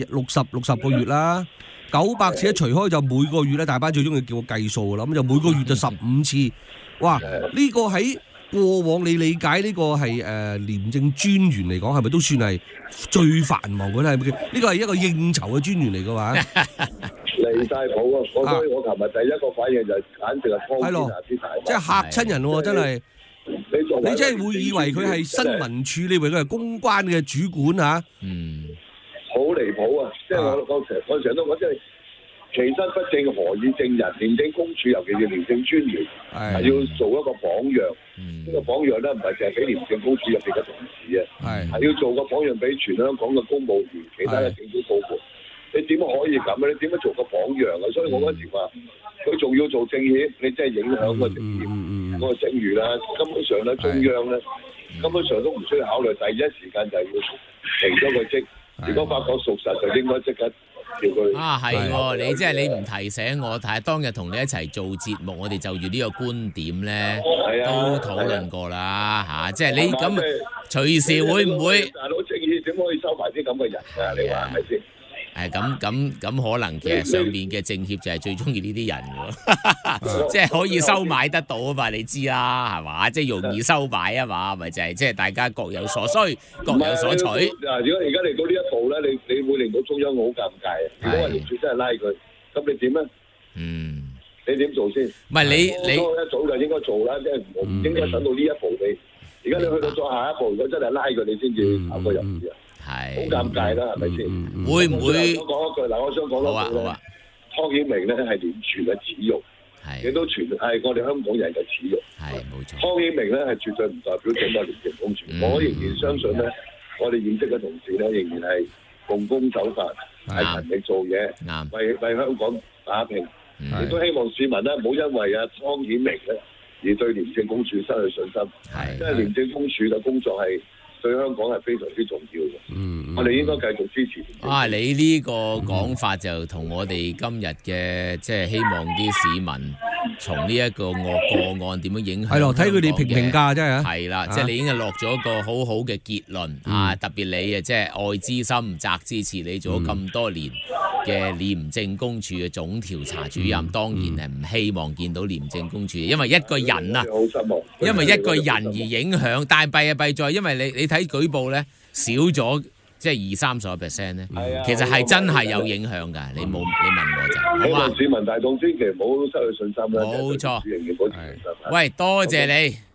60個月啦，900次一除開就每個月咧，大班最中意叫我計數啦，咁就每個月就15次。哇！呢個喺過往你理解呢個係廉政專員嚟講，係咪都算係最繁忙嘅咧？呢個係一個應酬嘅專員嚟嘅話， 離晒譜啊！所以我琴日第一個反應就簡直係湯顯明之大， 即係嚇親人喎！真係。你真係會以為佢係新聞處，你以為佢係公關嘅主管嚇？ 好離譜啊！即係我成日都講，即係其身不正何以正人？廉政公署尤其是廉政專員係要做一個榜樣。呢個榜樣咧唔係淨係俾廉政公署入邊嘅同事啊，係要做個榜樣俾全香港嘅公務員、其他嘅政府部門。你點可以咁啊？你點樣做個榜樣啊？所以我嗰時話。佢仲要做政協，你真係影響個政協嗰個聲譽啦。根本上咧，中央咧根本上都唔需要考慮，第一時間就係要停咗個職。如果發覺屬實，就應該即刻叫佢。係喎， 你即係你唔提醒我，但係當日同你一齊做節目，我哋就住呢個觀點咧，都討論過啦嚇。即係你咁隨時會唔會？ 大佬政協點可以收埋啲咁嘅人啊？你話係咪先？ 咁可能其實上面嘅政協就係最中意呢啲人喎，即係可以收買得到啊嘛，你知啦，係嘛？即係容易收買啊嘛，咪就係即係大家各有所需，各有所取。 嗱，如果而家嚟到呢一步咧，你會令到中央好尷尬啊！如果話廉署真係拉佢，咁你點咧？你點做先？ 唔係你一早就應該做啦，即係唔應該等到呢一步你。而家你去到再下一步，如果真係拉佢，你先至考個入市啊！好尷尬啦，係咪先？ 會唔會？ 我講一句嗱，我想講多句咧。湯顯明咧係廉署嘅恥辱，亦都全係我哋香港人嘅恥辱。 係冇錯。 湯顯明咧係絕對唔代表整個廉政公署。我仍然相信咧，我哋現職嘅同事咧仍然係奉公守法，係勤力做嘢，為香港打拼。亦都希望市民咧唔好因為湯顯明咧而對廉政公署失去信心。因為廉政公署嘅工作係對香港係非常之重要嘅，我哋應該繼續支持。 你呢個講法就同我哋今日嘅即係希望啲市民從呢一個惡個案點樣影響係咯， 睇佢哋評價真係係啦，即係你已經落咗一個好好嘅結論啊！特別你即係愛之深責之切，你做咗咁多年嘅廉政公署嘅總調查主任，當然係唔希望見到廉政公署，因為一個人啊，因為一個人而影響，但係弊在因為你睇舉報咧少咗。即係20-30% 咧，其實係真係有影響㗎。你問我就， 好嘛？市民大眾千祈唔好失去信心啦。 冇錯。喂，多謝你。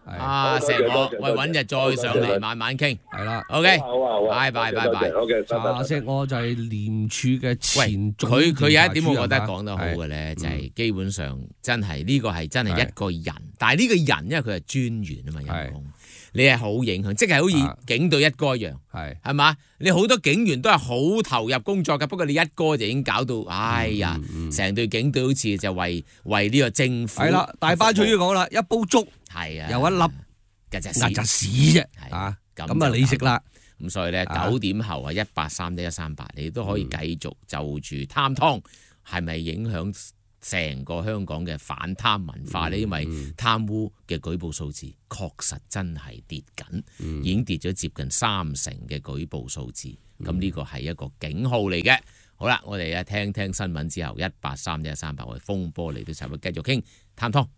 啊，石我喂，揾日再上嚟慢慢傾。 係啦 ，OK， 好啊， 拜。 查石我就係廉署嘅前總佢有一點， 調查主任我覺得講得好嘅咧，就係基本上真係呢個係真係一個人，但係呢個人因為佢係專員啊嘛，人工你係好影響，即係好似警隊一哥一樣，係嘛？你好多警員都係好投入工作㗎，不過你一哥就已經搞到，哎呀，成隊警隊好似就為呢個政府係啦，大班最要講啦，一煲粥係啊， 有一粒曱甴屎啫，咁啊你食啦。 咁所以咧9點後啊1831138，你都可以繼續就住貪湯係咪影響成個香港嘅反貪文化咧？因為貪污嘅舉報數字確實真係跌緊，已經跌咗接近30%嘅舉報數字。咁呢個係一個警號嚟嘅。好啦，我哋聽聽新聞之後1831138，我哋風波嚟到時候會繼續傾貪湯。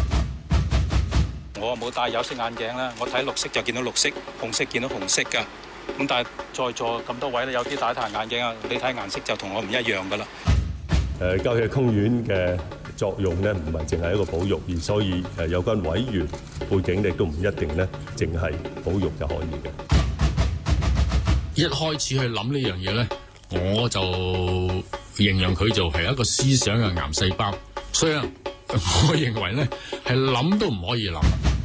我冇戴有色眼鏡啦，我睇綠色就見到綠色，紅色見到紅色㗎。咁但係在座咁多位咧，有啲戴太陽眼鏡啊，你睇顏色就同我唔一樣㗎啦。 郊野公園嘅作用咧，唔係淨係一個保育，而所以有關委員背景亦都唔一定咧，淨係保育就可以嘅。 一開始去諗呢樣嘢咧，我就形容佢就係一個思想嘅癌細胞，所以我認為咧係諗都唔可以諗。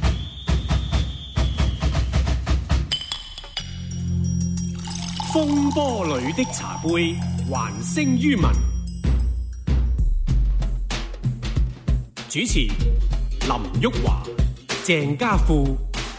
風波裏的茶杯，還聲於民。主持林旭華、鄭家富。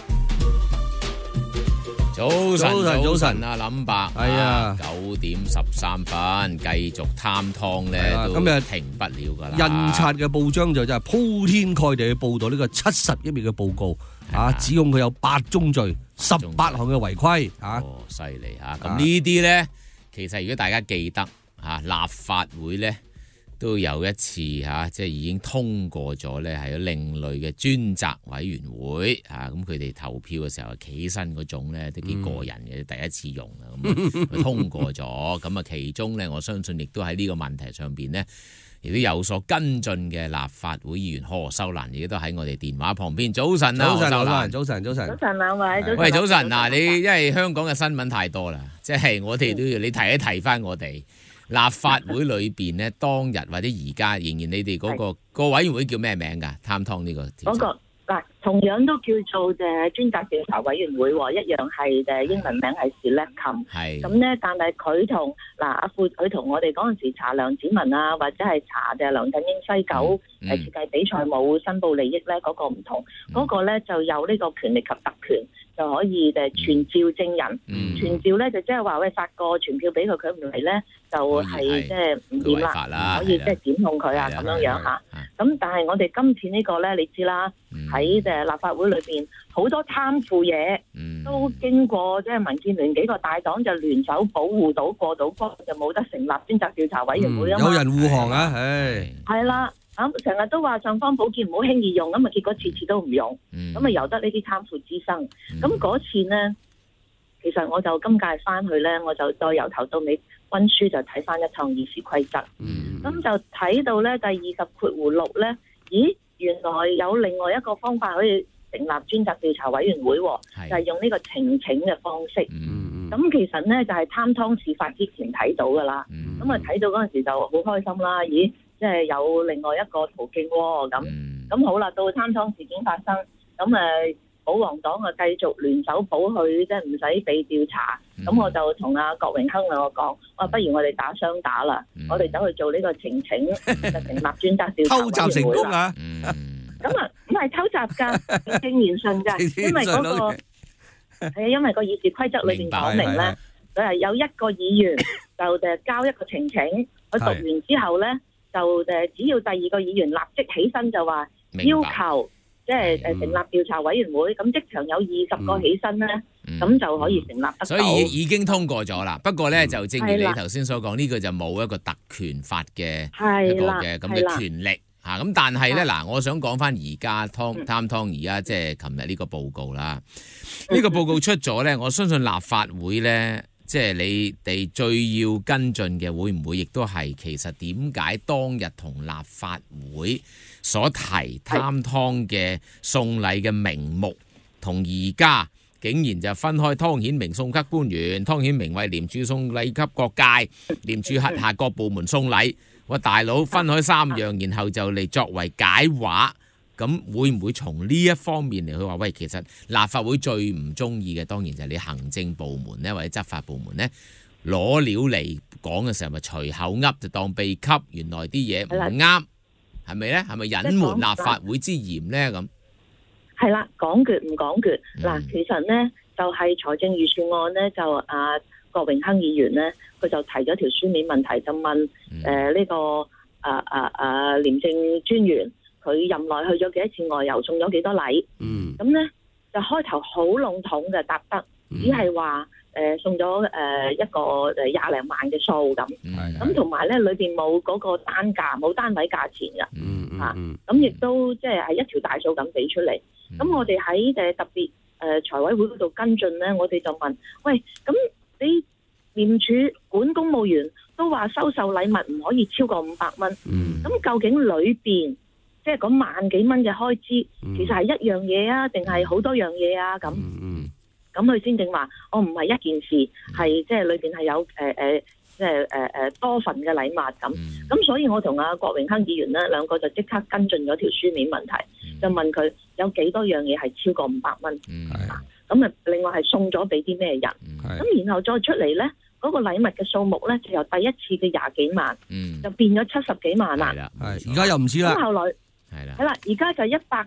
早晨啊，林伯，係啊，9點13分，繼續貪湯咧，都停不了噶啦。 印刷嘅報章就真係鋪天蓋地去報導呢個71頁嘅報告，指控佢有8宗罪、18項嘅違規， 犀利嚇！咁呢啲咧，其實如果大家記得立法會咧都有一次即係已經通過咗咧，係有另類嘅專責委員會咁佢哋投票嘅時候企起身嗰種咧都幾過癮嘅，第一次用啊，咁通過咗。咁啊，其中咧我相信亦都喺呢個問題上邊呢，亦都有所跟進嘅立法會議員何秀蘭，亦都喺我哋電話旁邊。早晨啊，何秀蘭， 早晨兩位， 喂，早晨嗱，你因為香港嘅新聞太多啦，即係我哋都要你提一提翻我哋。立法會裏邊呢，當日或者而家仍然你哋嗰個委員會叫咩名㗎？貪湯呢個嗰個嗱，同樣都叫做專責調查委員會喎，一樣係英文名係 Select。係咁咧，但係佢同阿富佢同我哋嗰陣時查梁展文啊，或者係查梁振英西九設計比賽冇申報利益咧，嗰個唔同。嗰個咧就有呢個權力及特權。就可以傳召證人，傳召咧就即係話喂發個傳票俾佢，佢唔嚟咧就係即係唔掂啦，可以即係檢控佢啊咁樣樣嚇。咁但係我哋今次呢個咧，你知啦，喺立法會裏邊好多貪腐嘢，都經過即係民建聯幾個大黨就聯手保護到過到關，就冇得成立專責調查委員會啊嘛。 有人護航啊， 係啦。成日都話尚方寶劍唔好輕易用，咁啊結果次次都唔用，咁啊由得呢啲貪腐滋生。咁嗰次呢，其實我就今屆翻去呢，我就再由頭到尾溫書就睇翻一趟議事規則，咁就睇到呢第20.6呢，咦原來有另外一個方法可以成立專責調查委員會，就係用呢個呈請嘅方式。咁其實呢，就係貪湯事發之前睇到噶啦，咁啊睇到嗰陣時就好開心啦，咦！即係有另外一個途徑喎，咁好啦，到貪湯事件發生，咁保皇黨啊繼續聯手保佢，即係唔使被調查。咁我就同阿郭榮鏗兩個講，我話不如我哋打雙打啦，我哋走去做呢個呈請，就成立專責調查委員會啦。偷襲成功啊！咁啊唔係偷襲㗎，正言順㗎，因為嗰個係因為個議事規則裏邊講明咧，佢係有一個議員就交一個呈請，佢讀完之後咧。就只要第二個議員立即起身就話要求即係成立調查委員會，咁即場有20個起身咧，咁就可以成立得到。 所以已經通過咗啦。不過咧就正如你頭先所講，呢個就冇一個特權法嘅一個嘅咁嘅權力嚇。咁但係咧嗱，我想講翻而家貪湯而家即係琴日呢個報告啦。呢個報告出咗咧，我相信立法會咧。 即係你哋最要跟進嘅，會唔會亦都係其實點解當日同立法會所提貪湯嘅送禮嘅名目，同而家竟然就分開湯顯明送給官員，湯顯明為廉署送禮給各界，廉署轄下各部門送禮。喂，大佬分開3樣，然後就嚟作為解話。咁會唔會從呢一方面嚟去話？喂，其實立法會最唔中意嘅，當然就係你行政部門咧，或者執法部門咧攞料嚟講嘅時候，咪隨口噏就當秘笈，原來啲嘢唔啱，係咪咧？係咪隱瞞立法會之嫌咧？咁係啦，講決唔講決嗱，其實咧就係財政預算案咧，就郭榮鏗議員咧，佢就提咗條書面問題，就問呢個廉政專員。佢任內去咗幾多次外遊，送咗幾多禮？咁咧就開頭好籠統嘅答得，只係話送咗一個20零萬嘅數咁。咁同埋咧裏邊冇嗰個單價，冇單位價錢㗎。咁亦都即係一條大數咁俾出嚟。咁我哋喺特別財委會嗰度跟進咧，我哋就問：喂，咁你廉署管公務員都話收受禮物唔可以超過500蚊。咁究竟裏邊？即係嗰萬幾蚊嘅開支，其實係一樣嘢啊，定係好多樣嘢啊？咁佢先正話，我唔係一件事，係即係裏邊係有即係多份嘅禮物咁。咁所以我同郭榮鏗議員咧兩個就即刻跟進咗條書面問題，就問佢有幾多樣嘢係超過500蚊。咁啊，另外係送咗俾啲咩人？咁然後再出嚟咧，嗰個禮物嘅數目咧就由第一次嘅20幾萬，就變咗70幾萬啦。 係而家又唔知啦。 咁後來係啦，而家就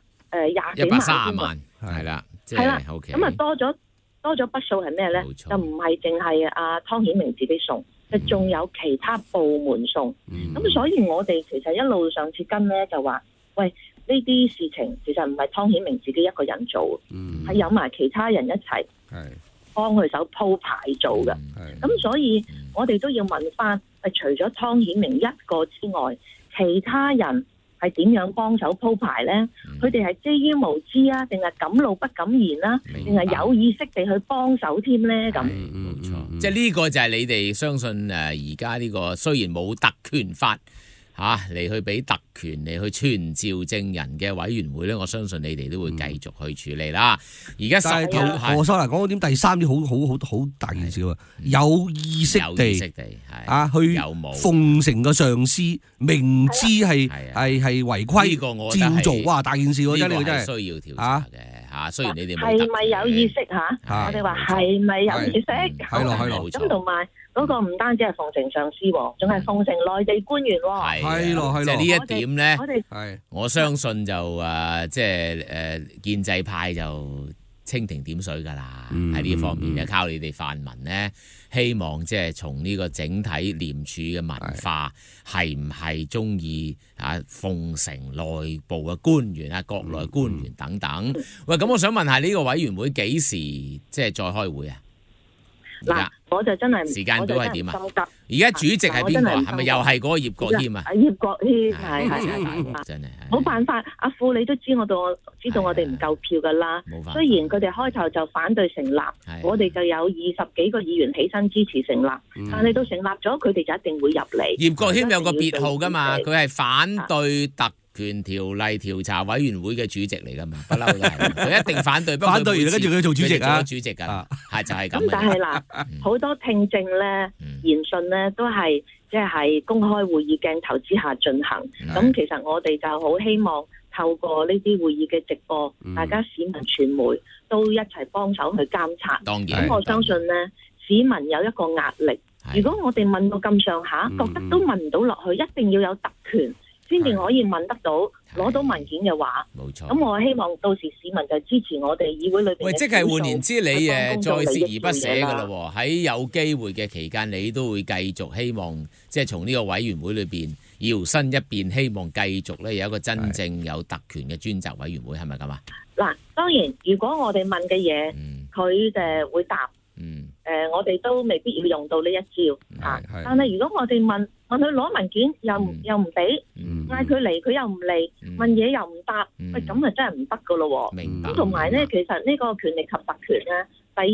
120幾萬。 130萬係啦， 係啦。咁啊多咗筆數係咩咧？就唔係淨係湯顯明自己送，就仲有其他部門送。咁所以我哋其實一路上次跟咧就話，喂，呢啲事情其實唔係湯顯明自己一個人做，係有埋其他人一齊幫佢手鋪排做嘅。咁所以我哋都要問翻，除咗湯顯明一個之外，其他人係點樣幫手鋪排咧？佢哋係基於無知啊，定係敢怒不敢言啦，定係有意識地去幫手添咧？咁冇錯，即係呢個就係你哋相信而家呢個雖然冇特權法嚟去俾特權嚟去傳召證人嘅委員會咧，我相信你哋都會繼續去處理啦。而家何秀蘭講嗰點第三點好大件事喎，有意識地去奉承個上司，明知係違規照做，哇大件事喎！真係真係需要調查嘅雖然你哋係咪有意識我哋話係咪有意識？ 係咯。 咁同埋嗰個唔單止係奉承上司，仲係奉承內地官員喎。 係咯。 即係呢一點咧，我相信就即係建制派就蜻蜓點水㗎啦。喺呢方面靠你哋泛民咧，希望即係從呢個整體廉署嘅文化係唔係中意奉承內部嘅官員國內官員等等。喂，咁我想問下呢個委員會幾時即係再開會啊？ 嗱，我就真係時間表係點啊？而家主席係邊個？係咪又係嗰個葉國謙啊？ 葉國謙係真係冇辦法。阿富你都知我哋唔夠票噶啦。雖然佢哋開頭就反對成立，我哋就有20幾個議員起身支持成立，但係到成立咗，佢哋就一定會入嚟。 葉國謙有個別號噶嘛，佢係反對特權條例調查委員會嘅主席嚟噶嘛，不嬲都係佢一定反對。反對完跟住佢做主席啊，主席噶係就係咁。 但係嗱，好多聽證咧、言訊咧都係即係公開會議鏡頭之下進行。咁其實我哋就好希望透過呢啲會議嘅直播，大家市民傳媒都一齊幫手去監察。 當然， 咁我相信咧，市民有一個壓力。如果我哋問到咁上下，覺得都問唔到落去，一定要有特權先至可以問得到，攞到文件嘅話， 冇錯。 咁我希望到時市民就支持我哋議會裏邊。 喂，即係換言之，你再鍥而不捨㗎啦喎！喺有機會嘅期間，你都會繼續希望，即係從呢個委員會裏邊搖身一變，希望繼續咧有一個真正有特權嘅專責委員會，係咪咁啊？ 嗱，當然，如果我哋問嘅嘢，佢哋會答。我哋都未必要用到呢一招但係如果我哋問佢攞文件又唔俾，嗌佢嚟佢又唔嚟，問嘢又唔答，喂咁啊真係唔得噶咯。 明白。 咁同埋咧，其實呢個權力及特權咧，第一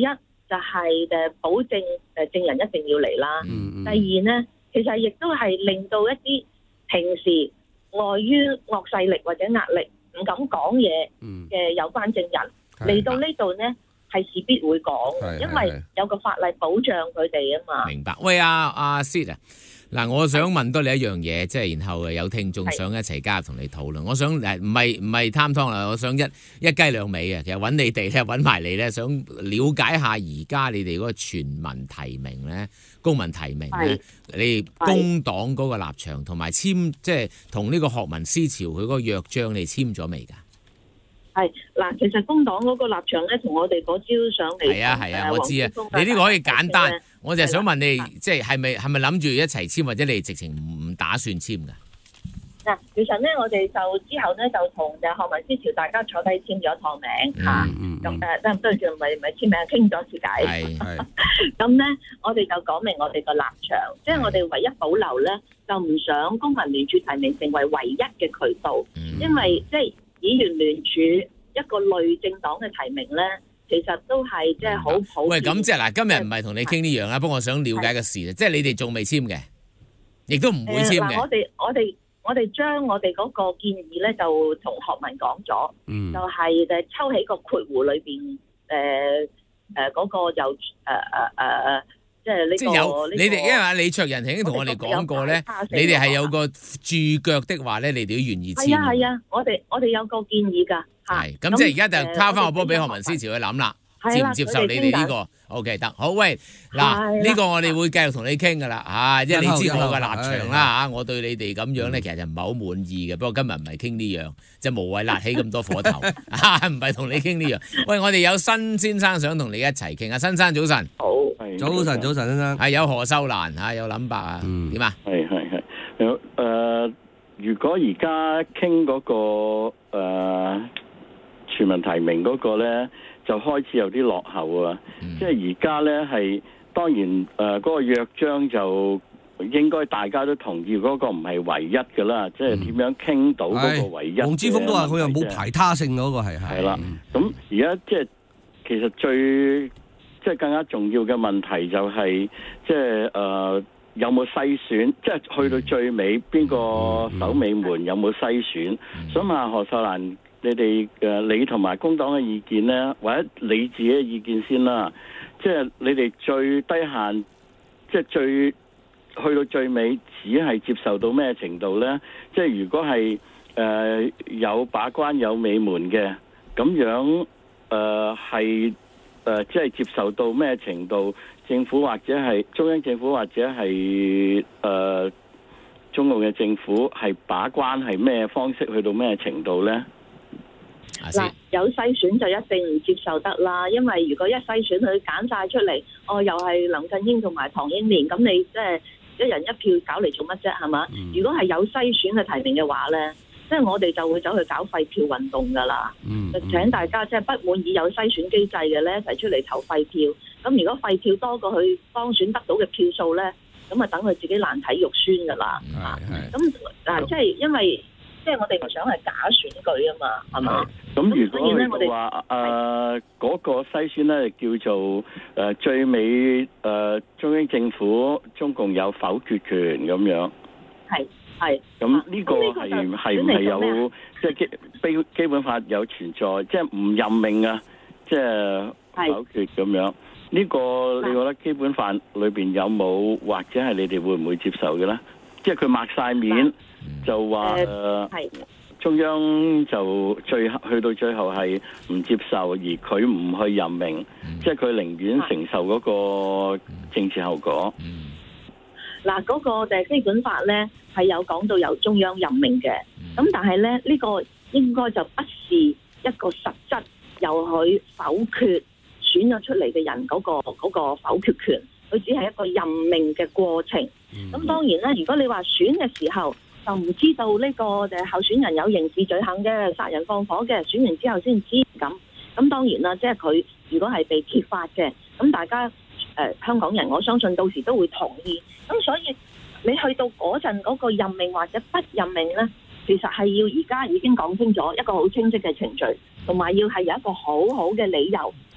就係保證證人一定要嚟啦。第二呢，其實亦都係令到一啲平時礙於惡勢力或者壓力唔敢講嘢嘅有關證人嚟到呢度呢，係事必會講，因為有個法例保障佢哋啊嘛。 明白。喂，阿 Sid 啊，嗱，我想問多你一樣嘢，即係然後有聽眾想一齊加入同你討論。我想唔係貪湯啦，我想一雞兩味啊。其實揾你哋咧，揾埋你咧，想了解下而家你哋嗰個全民提名咧，公民提名咧，你哋工黨嗰個立場同埋簽，即係同呢個學民思潮佢嗰個約章，你簽咗未㗎？ 係嗱，其實工黨嗰個立場咧，同我哋嗰朝上嚟係啊，我知啊。你呢個可以簡單，我就係想問你，即係係咪諗住一齊簽，或者你直情唔打算簽㗎？ 嗱，其實咧，我哋就之後咧就同學民思潮大家坐低簽咗趟名嚇，咁對住唔係簽名，傾咗次偈。咁咧，我哋就講明我哋個立場，即係我哋唯一保留咧，就唔想公民聯署提名成為唯一嘅渠道，因為即係議員聯署一個類政黨嘅提名咧，其實都係即係好普遍。 喂，咁即係嗱，今日唔係同你傾呢樣啦，不過我想了解個事，即係你哋仲未簽嘅，亦都唔會簽嘅。 我哋將我哋嗰個建議咧，就同學民講咗，就係抽起個括弧裏邊嗰個由即係呢個。即係有你哋，因為阿李卓人已經同我哋講過咧，你哋係有個註腳的話咧，你哋都願意簽。 係啊，我哋有個建議㗎。 係咁，即係而家就拋翻個波俾學民思潮去諗啦。接唔接受你哋呢個 ？OK 得好，喂嗱，呢個我哋會繼續同你傾噶啦嚇，因為你知道我嘅立場啦嚇，我對你哋咁樣咧，其實就唔係好滿意嘅。不過今日唔係傾呢樣，就無謂焫起咁多火頭嚇，唔係同你傾呢樣。喂，我哋有新先生想同你一齊傾啊，新生早晨。 好， 早晨，新生。 係有何秀蘭嚇，有林伯啊，點啊？ 係有如果而家傾嗰個全民提名嗰個咧，就開始有啲落後啊！即係而家咧係當然嗰個約章就應該大家都同意嗰個唔係唯一㗎啦，即係點樣傾到嗰個唯一？ 黃之鋒都話佢又冇排他性嗰個係啦。咁而家即係其實即係更加重要嘅問題就係即係有冇篩選？即係去到最尾邊個守尾門有冇篩選？想問下何秀蘭。你哋你同埋工黨嘅意見咧，或者你自己嘅意見先啦。即係你哋最低限，即係去到最尾，只係接受到咩程度咧？即係如果係有把關有尾門嘅，咁樣係即係接受到咩程度？政府或者係中央政府或者係中共嘅政府係把關係咩方式去到咩程度咧？ 嗱，有篩選就一定唔接受得啦，因為如果一篩選佢揀晒出嚟，又係林振英同埋唐英年，咁你即係一人一票搞嚟做乜啫？係嘛？如果係有篩選嘅提名嘅話咧，即係我哋就會走去搞廢票運動㗎啦。就請大家即係不滿意有篩選機制嘅咧，提出嚟投廢票。咁如果廢票多過佢當選得到嘅票數咧，咁啊等佢自己難睇肉酸㗎啦。咁嗱，即係因為。即係我哋唔想係假選舉啊嘛，係嘛？ 咁如果佢話嗰個篩選咧叫做最尾中央政府中共有否決權咁樣。係。咁呢個係唔係有即係基本法有存在，即係唔任命啊，即係否決咁樣？呢個你覺得基本法裏邊有冇或者係你哋會唔會接受嘅咧？即係佢擘晒面。就話中央就去到最後係唔接受，而佢唔去任命，即係佢寧願承受嗰個政治後果。 嗱，嗰個基本法咧係有講到由中央任命嘅，咁但係咧呢個應該就不是一個實質由佢否決選咗出嚟嘅人嗰個否決權，佢只係一個任命嘅過程。咁當然啦，如果你話選嘅時候，就唔知道呢個候選人有刑事罪行嘅，殺人放火嘅，選完之後先知咁當然啦，即係佢如果係被揭發嘅，咁大家香港人我相信到時都會同意。咁所以你去到嗰陣嗰個任命或者不任命呢，其實係要而家已經講清楚一個好清晰嘅程序，同埋要係有一個好好嘅理由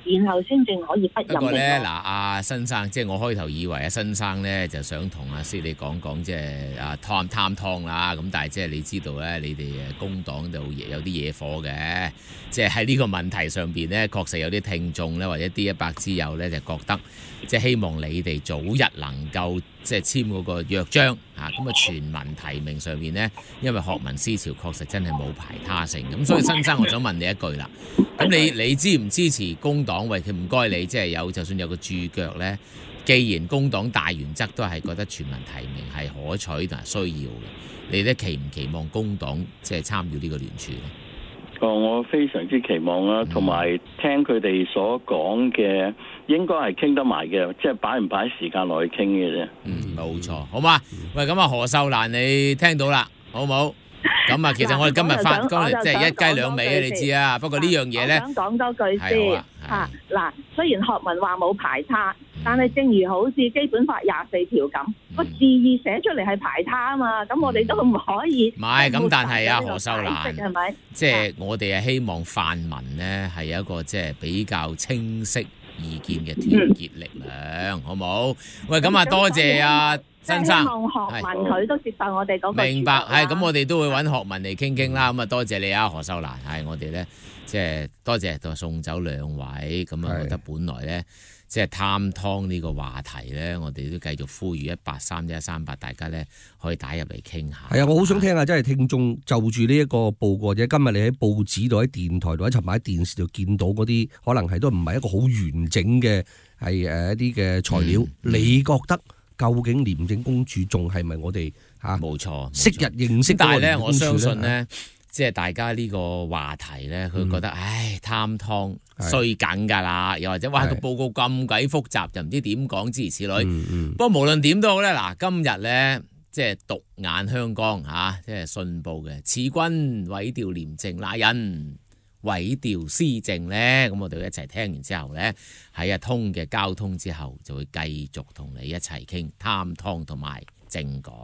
然後先正可以不任命。 不過咧，嗱，阿新生，即係我開頭以為阿新生咧就想同阿司你講講，即係啊貪湯啦。咁但係即係你知道咧，你哋工黨就有啲野火嘅，即係喺呢個問題上邊咧，確實有啲聽眾咧或者D100之友咧就覺得，即係希望你哋早日能夠即係簽嗰個約章嚇，咁啊全民提名上面呢，因為學民思潮確實真係冇排他性，咁所以新生我想問你一句啦，咁你支唔支持工黨？喂，唔該你即係有，就算有個注腳呢，既然工黨大原則都係覺得全民提名係可取同埋需要嘅，你哋期唔期望工黨即係參與呢個聯署呢？ 我非常之期望啦，同埋聽佢哋所講嘅，應該係傾得埋嘅，即係擺唔擺時間落去傾嘅啫。 冇錯，好嘛？喂，咁啊，何秀蘭你聽到啦，好冇？咁啊，其實我哋今日即係一雞兩味啊，你知啊。不過呢樣嘢咧， 我想講多句先嚇。嗱，雖然學民話冇排他，但係正如好似基本法24條咁，個字義寫出嚟係排他啊嘛。咁我哋都唔可以。 唔係咁，但係啊，何秀蘭係咪？ 即係我哋係希望泛民呢係有一個即係比較清晰意見嘅團結力量，好冇？喂，咁啊，多謝啊。新生， 希望學民佢都接受我哋嗰個。 明白，係咁，我哋都會揾學民嚟傾傾啦。咁啊，多謝你啊，何秀蘭，係我哋咧，即係多謝就送走兩位。咁啊，覺得本來咧，即係貪湯呢個話題咧，我哋都繼續呼籲1831138，大家咧可以打入嚟傾下。 係啊，我好想聽下，即係聽眾就住呢一個報告，或者今日你喺報紙度、喺電台度、喺尋晚喺電視度見到嗰啲，可能係都唔係一個好完整嘅係一啲嘅材料，你覺得？究竟廉政公署仲係咪我哋冇錯， 昔日認識？ 但係咧，我相信咧，即係大家呢個話題咧，佢覺得唉貪湯衰緊㗎啦，又或者哇個報告咁鬼複雜，就唔知點講諸如此類。不過無論點都好咧，嗱今日咧即係獨眼香港即係信報嘅次軍毀掉廉政拉人。毀掉施政呢，咁我哋一齊聽完之後呢，喺通嘅交通之後，就會繼續同你一齊傾貪湯同埋政改。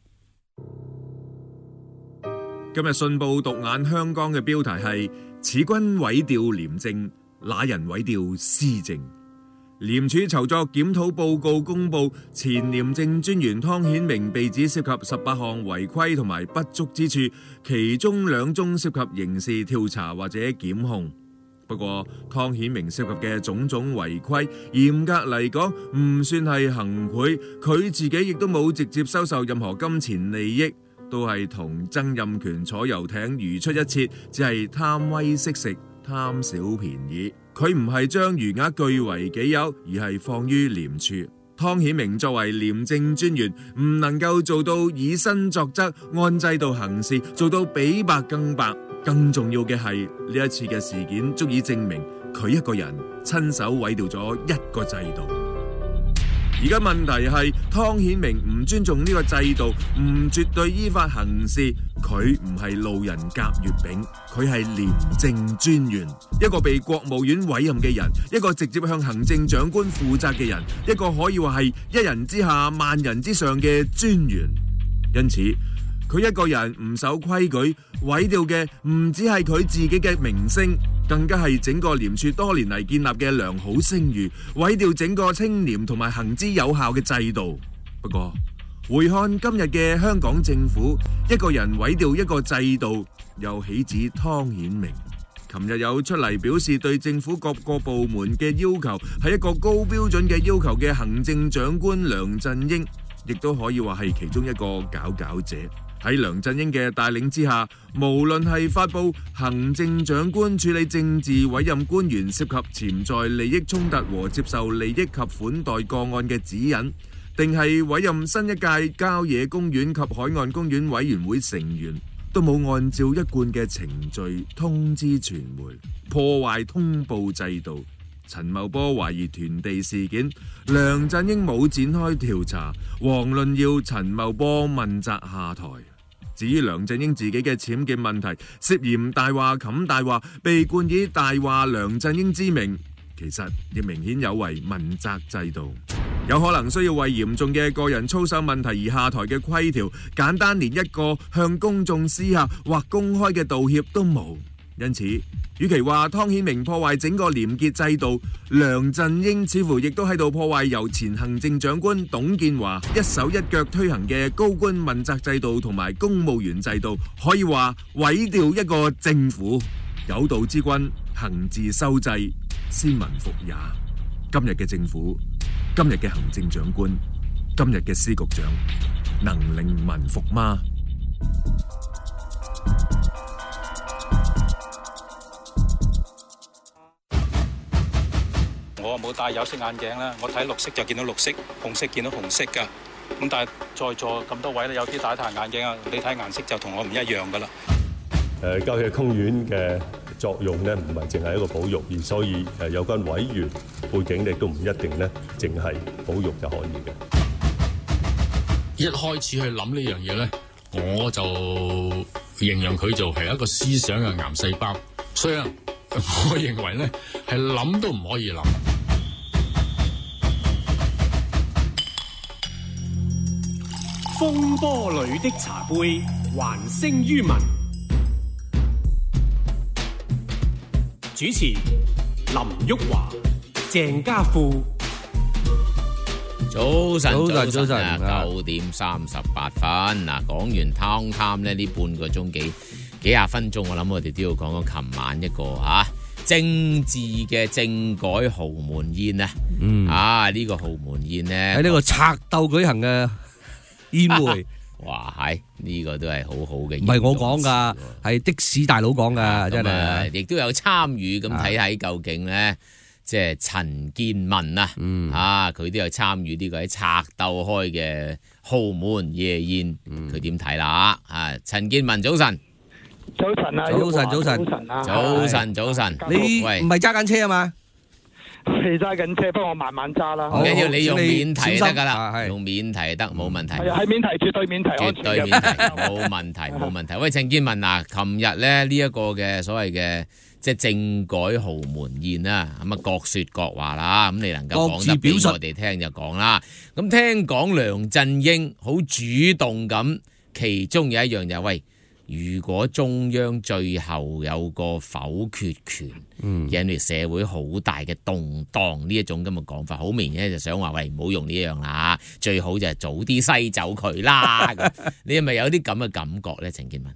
今日信報獨眼香港嘅標題係此軍毀掉廉政，那人毀掉施政。廉署籌作檢討報告公佈，前廉政專員湯顯明被指涉及18項違規同埋不足之處，其中2宗涉及刑事調查或者檢控。不過湯顯明涉及嘅種種違規，嚴格嚟講唔算係行賄，佢自己亦都冇直接收受任何金錢利益，都係同曾蔭權坐遊艇如出一轍，只係貪威識食，貪小便宜。佢唔係將餘額據為己有，而係放於廉署。湯顯明作為廉政專員，唔能夠做到以身作則，按制度行事，做到比白更白。更重要嘅係呢一次嘅事件足以證明佢一個人親手毀掉咗一個制度。而家問題係湯顯明唔尊重呢個制度，唔絕對依法行事。佢唔係路人甲乙丙，佢係廉政專員，一個被國務院委任嘅人，一個直接向行政長官負責嘅人，一個可以話係一人之下萬人之上嘅專員。因此佢一個人唔守規矩，毀掉嘅唔只係佢自己嘅名聲，更加係整個廉署多年嚟建立嘅良好聲譽，毀掉整個清廉同埋行之有效嘅制度。不過回看今日嘅香港政府，一個人毀掉一個制度，又豈止湯顯明？琴日有出嚟表示對政府各個部門嘅要求係一個高標準嘅要求嘅行政長官梁振英，亦都可以話係其中一個佼佼者。喺梁振英嘅帶領之下，無論係發布行政長官處理政治委任官員涉及潛在利益衝突和接受利益及款待個案嘅指引，定係委任新一屆郊野公園及海岸公園委員會成員，都冇按照一貫嘅程序通知傳媒，破壞通報制度。陳茂波懷疑囤地事件，梁振英冇展開調查，遑論要陳茂波問責下台。至於梁振英自己嘅僭建問題，涉嫌大話冚大話，被冠以大話梁振英之名，其實亦明顯有違問責制度，有可能需要為嚴重嘅個人操守問題而下台嘅規條，簡單連一個向公眾私下或公開嘅道歉都冇。 因此，與其話湯顯明破壞整個廉潔制度，梁振英似乎亦都喺度破壞由前行政長官董建華一手一腳推行嘅高官問責制度同埋公務員制度，可以話毀掉一個政府。有道之君，行自修制，先民服也。今日嘅政府，今日嘅行政長官，今日嘅司局長，能令民服嗎？ 我冇戴有色眼鏡啦，我睇綠色就見到綠色，紅色見到紅色㗎。咁但係在座咁多位咧，有啲戴太陽眼鏡啊，你睇顏色就同我唔一樣㗎啦。 郊野公園嘅作用咧，唔係淨係一個保育，而所以有關委員背景亦都唔一定咧，淨係保育就可以嘅。 一開始去諗呢樣嘢咧，我就形容佢做係一個思想嘅癌細胞，所以我認為咧係諗都唔可以諗。 風波裏的茶杯，還聲於民。主持林旭華、鄭家富。 早晨，9點38分。嗱，講完湯貪咧，呢半個鐘幾廿分鐘，我諗我哋都要講講琴晚一個政治嘅政改豪門宴啊！呢個豪門宴咧喺呢個拆鬥舉行嘅宴會。 哇，係呢個都係好好嘅， 唔係我講噶，係的士大佬講噶，真係。 亦都有參與，咁睇睇究竟咧，即係陳健民佢都有參與呢個喺拆鬥開嘅豪門夜宴，佢點睇啦？陳健民早晨， 早晨啊， 早晨， 你唔係揸緊車啊嘛？ 係揸緊車，不過我慢慢揸啦。 唔緊要，你用免提得噶啦，用免提得冇問題。 係免提，絕對免提， 絕對免提，冇問題。喂，陳健民琴日咧呢一個嘅所謂嘅即係政改豪門宴啦，咁啊各說各話啦，咁你能夠講得俾我哋聽就講啦。咁聽講梁振英好主動咁，其中有一樣就喂。如果中央最後有個否決權，引嚟社會好大嘅動盪，呢一種咁嘅講法，好明顯就想話喂，唔好用呢樣啦，最好就係早啲篩走佢啦。你係咪有啲咁嘅感覺咧，陳健民？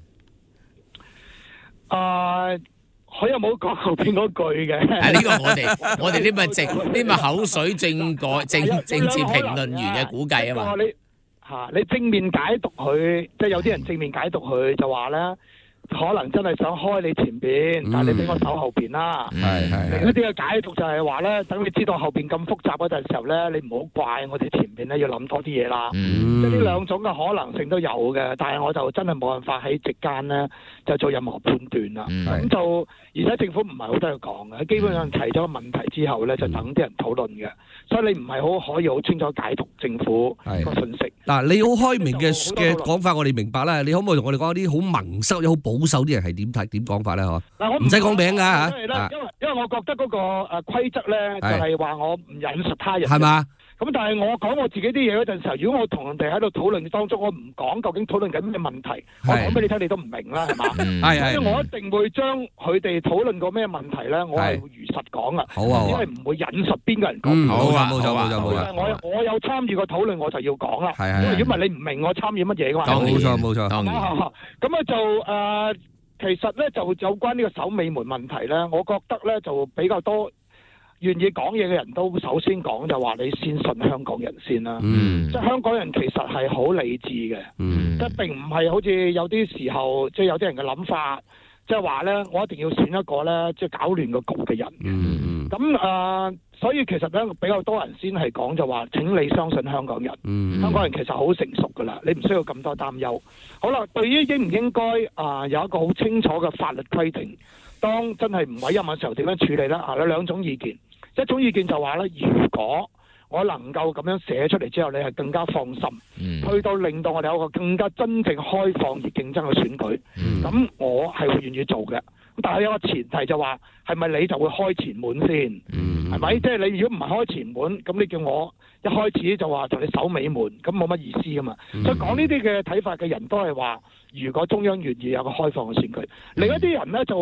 佢又冇講後邊嗰句嘅。 呢個我哋呢咪口水政治評論員嘅估計啊嘛。 你正面解讀佢，即係有啲人正面解讀佢就話咧，可能真係想開你前邊，但係你俾我守後邊啦。另一啲嘅解讀就係話咧，等你知道後邊咁複雜嗰陣時候咧，你唔好怪我哋前邊咧要諗多啲嘢啦。即係呢兩種嘅可能性都有嘅，但係我就真係冇辦法喺席間咧就做任何判斷啦。咁就而且政府唔係好多嘢講嘅，基本上提咗個問題之後咧，就等啲人討論嘅，所以你唔係好可以好清楚解讀政府個信息。 嗱，你好開明嘅講法，我哋明白啦。你可唔可以同我哋講啲好民生、好保守啲人係點講法咧？嗬，唔使講名噶嚇。 因為我覺得嗰個規則咧，就係話我唔引述他人。 係嘛？ 咁但係我講我自己啲嘢嗰陣時候，如果我同人哋喺度討論當中，我唔講究竟討論緊咩問題，我講俾你聽，你都唔明啦，係嘛？所以我一定會將佢哋討論過咩問題咧，我係會如實講啊。 好啊， 因為唔會引述邊個人講。 冇錯。 我有參與過討論，我就要講啦。因為如果唔係你唔明我參與乜嘢嘅嘛。 冇錯。 當然。咁啊就其實咧就有關呢個守尾門問題咧，我覺得咧就比較多願意講嘢嘅人都首先講就話你先信香港人先啦。即係香港人其實係好理智嘅，即係並唔係好似有啲時候即係有啲人嘅諗法，即係話咧我一定要選一個咧即係搞亂個局嘅人。咁所以其實咧比較多人先係講就話請你相信香港人。香港人其實好成熟噶啦，你唔需要咁多擔憂。好啦，對於應唔應該有一個好清楚嘅法律規定，當真係唔委任嘅時候點樣處理咧？有兩種意見，一種意見就話咧，如果我能夠咁樣寫出嚟之後，你係更加放心，去到令到我哋有一個更加真正開放而競爭嘅選舉，咁我係會願意做嘅。但係有個前提就話，係咪你就會開前門先？係咪？即係你如果唔係開前門，咁你叫我一開始就話同你守尾門，咁冇乜意思噶嘛。所以講呢啲嘅睇法嘅人都係話，如果中央願意有個開放嘅選舉，另一啲人咧就話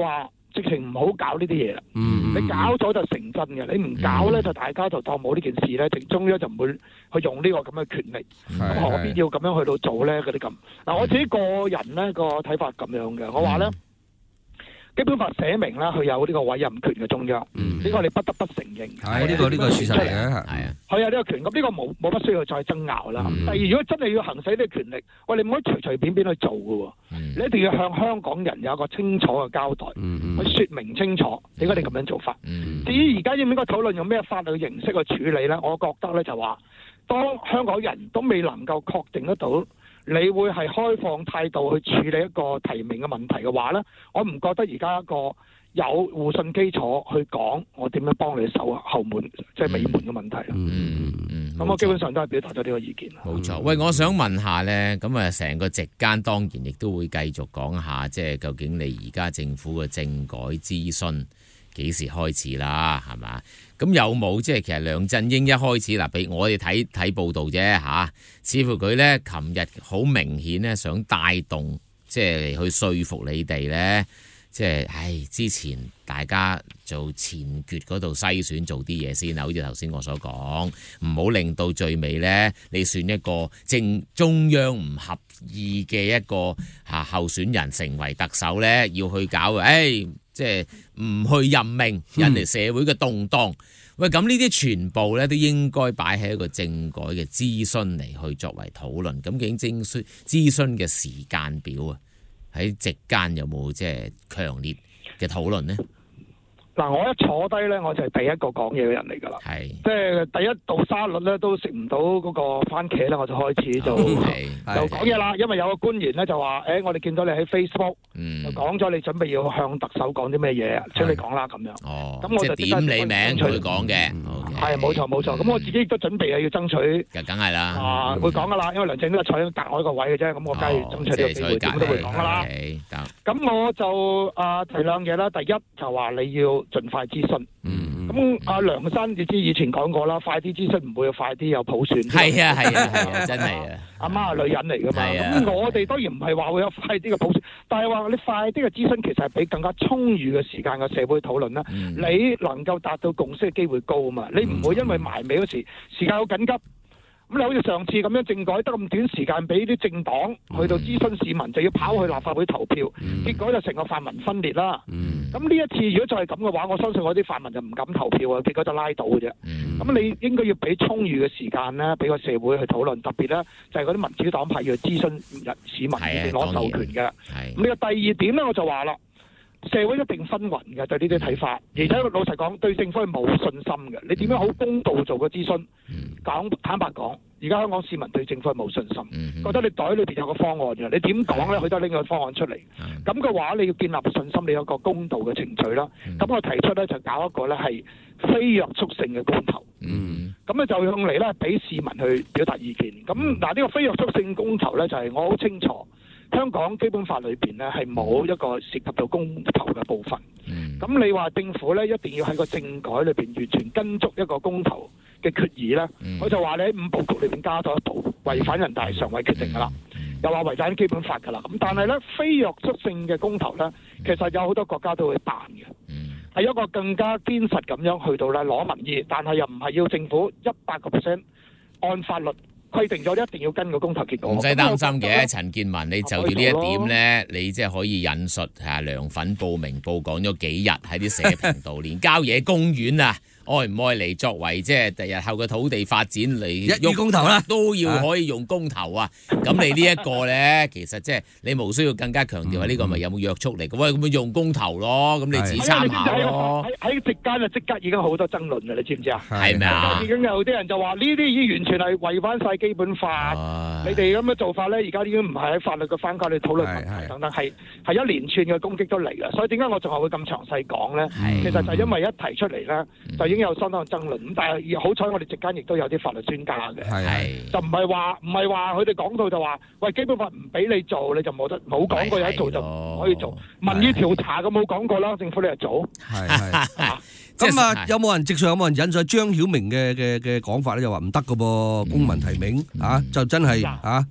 直情唔好搞呢啲嘢啦。你搞咗就成真嘅，你唔搞咧就大家就當冇呢件事咧，中央就唔會去用呢個咁嘅權力。咁何必要咁樣去到做咧？嗰啲咁嗱，我自己個人咧個睇法咁樣嘅，我話咧。基本法寫明啦，佢有呢個委任權嘅中央，呢個你不得不承認。 係呢個事實嚟嘅，係啊。佢有呢個權，咁呢個冇乜需要再爭拗啦。第二，如果真係要行使呢個權力，喂，你唔可以隨隨便便去做嘅喎。你一定要向香港人有一個清楚嘅交代，去説明清楚點解你咁樣做法。至於而家應唔應該討論用咩法律形式去處理咧？我覺得咧就話，當香港人都未能夠確定得到。你會係開放態度去處理一個提名嘅問題嘅話咧，我唔覺得而家一個有互信基礎去講我點樣幫你守後門，即係尾門嘅問題啦。咁我基本上都係表達咗呢個意見啦。 冇錯。喂，我想問下咧，咁啊成個席間當然亦都會繼續講下，即係究竟你而家政府嘅政改諮詢幾時開始啦？係嘛？咁有冇即係其實梁振英一開始嗱，俾我哋睇報道啫嚇，似乎佢咧琴日好明顯咧想帶動即係去說服你哋咧，即係之前大家做前決嗰度篩選做啲嘢先啊，好似頭先我所講，唔好令到最尾咧你選一個中央唔合意嘅一個候選人成為特首咧，要去搞即係唔去任命，引嚟社會嘅動盪。喂，咁呢啲全部咧都應該擺喺一個政改嘅諮詢嚟去作為討論。咁究竟諮詢嘅時間表啊，喺席間有冇即係強烈嘅討論呢？ 嗱，我一坐低咧，我就係第一個講嘢嘅人嚟㗎啦。係，即係第一道沙律咧都食唔到嗰個番茄咧，我就開始就講嘢啦。因為有個官員咧就話：，我哋見到你喺 Facebook，就講咗你準備要向特首講啲咩嘢，請你講啦咁樣。咁我就點你名去講嘅。 係，冇錯。咁我自己亦都準備要爭取。 梗係啦。會講㗎啦，因為梁振英都坐喺隔我一個位嘅啫，咁我梗係爭取呢個機會，點都會講㗎啦。咁我就提兩嘢啦。第一就話你要盡快諮詢，咁阿梁生你知以前講過啦，快啲諮詢唔會快啲有普選。係啊，真係啊！阿媽係女人嚟噶嘛，咁我哋當然唔係話會有快啲嘅普選，但係話你快啲嘅諮詢其實係俾更加充裕嘅時間嘅社會討論啦。你能夠達到共識嘅機會高啊嘛，你唔會因為埋尾嗰時間好緊急。咁你好似上次咁樣政改得咁短時間俾啲政黨去到諮詢市民，就要跑去立法會投票，結果就成個泛民分裂啦。咁呢一次如果再係咁嘅話，我相信我啲泛民就唔敢投票啊，結果就拉倒嘅啫。咁你應該要俾充裕嘅時間咧，俾個社會去討論，特別咧就係嗰啲民主黨派要諮詢市民攞授權嘅。咁呢個第二點咧，我就話啦。社會一定分雲嘅對呢啲睇法，而且老實講對政府係冇信心嘅。你點樣好公道做個諮詢？坦白講，而家香港市民對政府係冇信心，覺得你袋裏邊有個方案嘅，你點講咧？佢都拎個方案出嚟。咁嘅話，你要建立信心，你有個公道嘅程序啦。咁我提出咧就搞一個咧係非約束性嘅公投。咁咧就用嚟咧俾市民去表達意見。咁嗱呢個非約束性公投咧就係我好清楚。香港基本法裏邊咧係冇一個涉及到公投嘅部分。咁你話政府咧一定要喺個政改裏邊完全跟足一個公投嘅決議咧，我就話你喺五部曲裏邊加咗一步，違反人大常委決定㗎啦，又話違反基本法㗎啦。咁但係咧非約束性嘅公投咧，其實有好多國家都會辦嘅，係一個更加堅實咁樣去到咧攞民意，但係又唔係要政府100%按法律規定咗一定要跟個公投結果， 唔使擔心嘅。陳健民，你就住呢一點咧，你即係可以引述梁粉報明報講咗幾日喺啲社評度，連郊野公園啊，愛唔愛嚟作為即係日後嘅土地發展嚟一於公投啦， 都要可以用公投啊。咁你呢一個咧，其實即係你無需要更加強調呢個咪有冇約束力嘅？喂，咁咪用公投咯，咁你自己參考咯。 喺席間啊，即刻已經好多爭論嘅，你知唔知啊？ 係咪啊？ 已經有啲人就話呢啲已經完全係違反晒基本法。你哋咁嘅做法咧，而家已經唔係喺法律嘅框架嚟討論問題等等，係一連串嘅攻擊都嚟嘅。所以點解我仲係會咁詳細講咧？其實就係因為一提出嚟咧，就已經有相當嘅爭論。咁但係好彩我哋席間亦都有啲法律專家嘅，就唔係話佢哋講到就話，喂，基本法唔俾你做，你就冇講過有得做就唔可以做。民意調查咁冇講過啦，政府你就做。 咁啊，有冇人直上有冇人引述張曉明嘅講法咧？就話唔得噶噃，公民提名就真係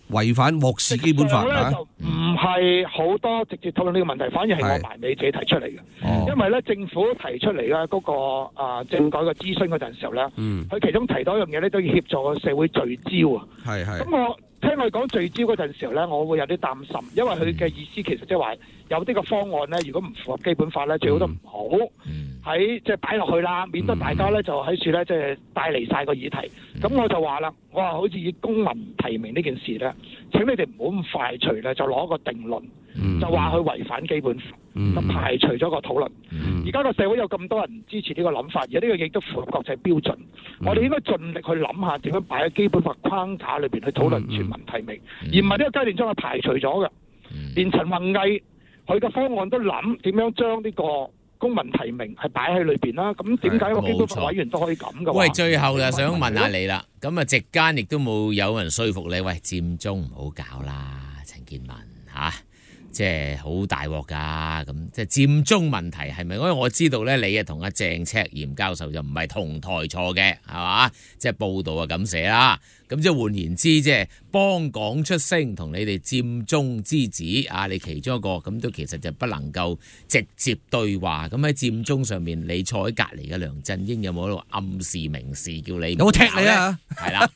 違反漠視基本法啊？ 就唔係好多直接討論呢個問題，反而係我埋尾自己提出嚟嘅。因為咧政府提出嚟咧嗰個政改嘅諮詢嗰陣時候咧，佢其中提到一樣嘢咧，都要協助個社會聚焦啊。咁我聽佢講聚焦嗰陣時候咧，我會有啲擔心，因為佢嘅意思其實即係話有啲個方案咧，如果唔符合基本法咧，最好都唔好喺即係擺落去啦，免得大家咧就喺處咧即係帶離晒個議題。咁我就話啦，我話好似以公民提名呢件事咧，請你哋唔好咁快隨咧就攞個定論，就話佢違反基本法，就排除咗個討論。而家個社會有咁多人支持呢個諗法，而呢個亦都符合國際標準。我哋應該盡力去諗下點樣擺喺基本法框架裏邊去討論全民提名，而唔係呢個階段將佢排除咗嘅。連陳弘毅佢嘅方案都諗點樣將呢個公民提名係擺喺裏邊啦。咁點解個基本法委員都可以咁嘅話？ 喂，最後就想問下你啦。咁啊，席間亦都冇有人說服你，喂，佔中唔好搞啦，陳健民嚇。即係好大鑊㗎，咁即係佔中問題係咪？因為我知道咧，你啊同阿鄭赤炎教授就唔係同台坐嘅，係嘛？即係報道啊咁寫啦。咁即係換言之，即係幫港出聲，同你哋佔中之子啊，你其中一個咁都其實就不能夠直接對話。咁喺佔中上面，你坐喺隔離嘅梁振英有冇喺度暗示明示叫你？ 有冇踢你啊？ 係啦。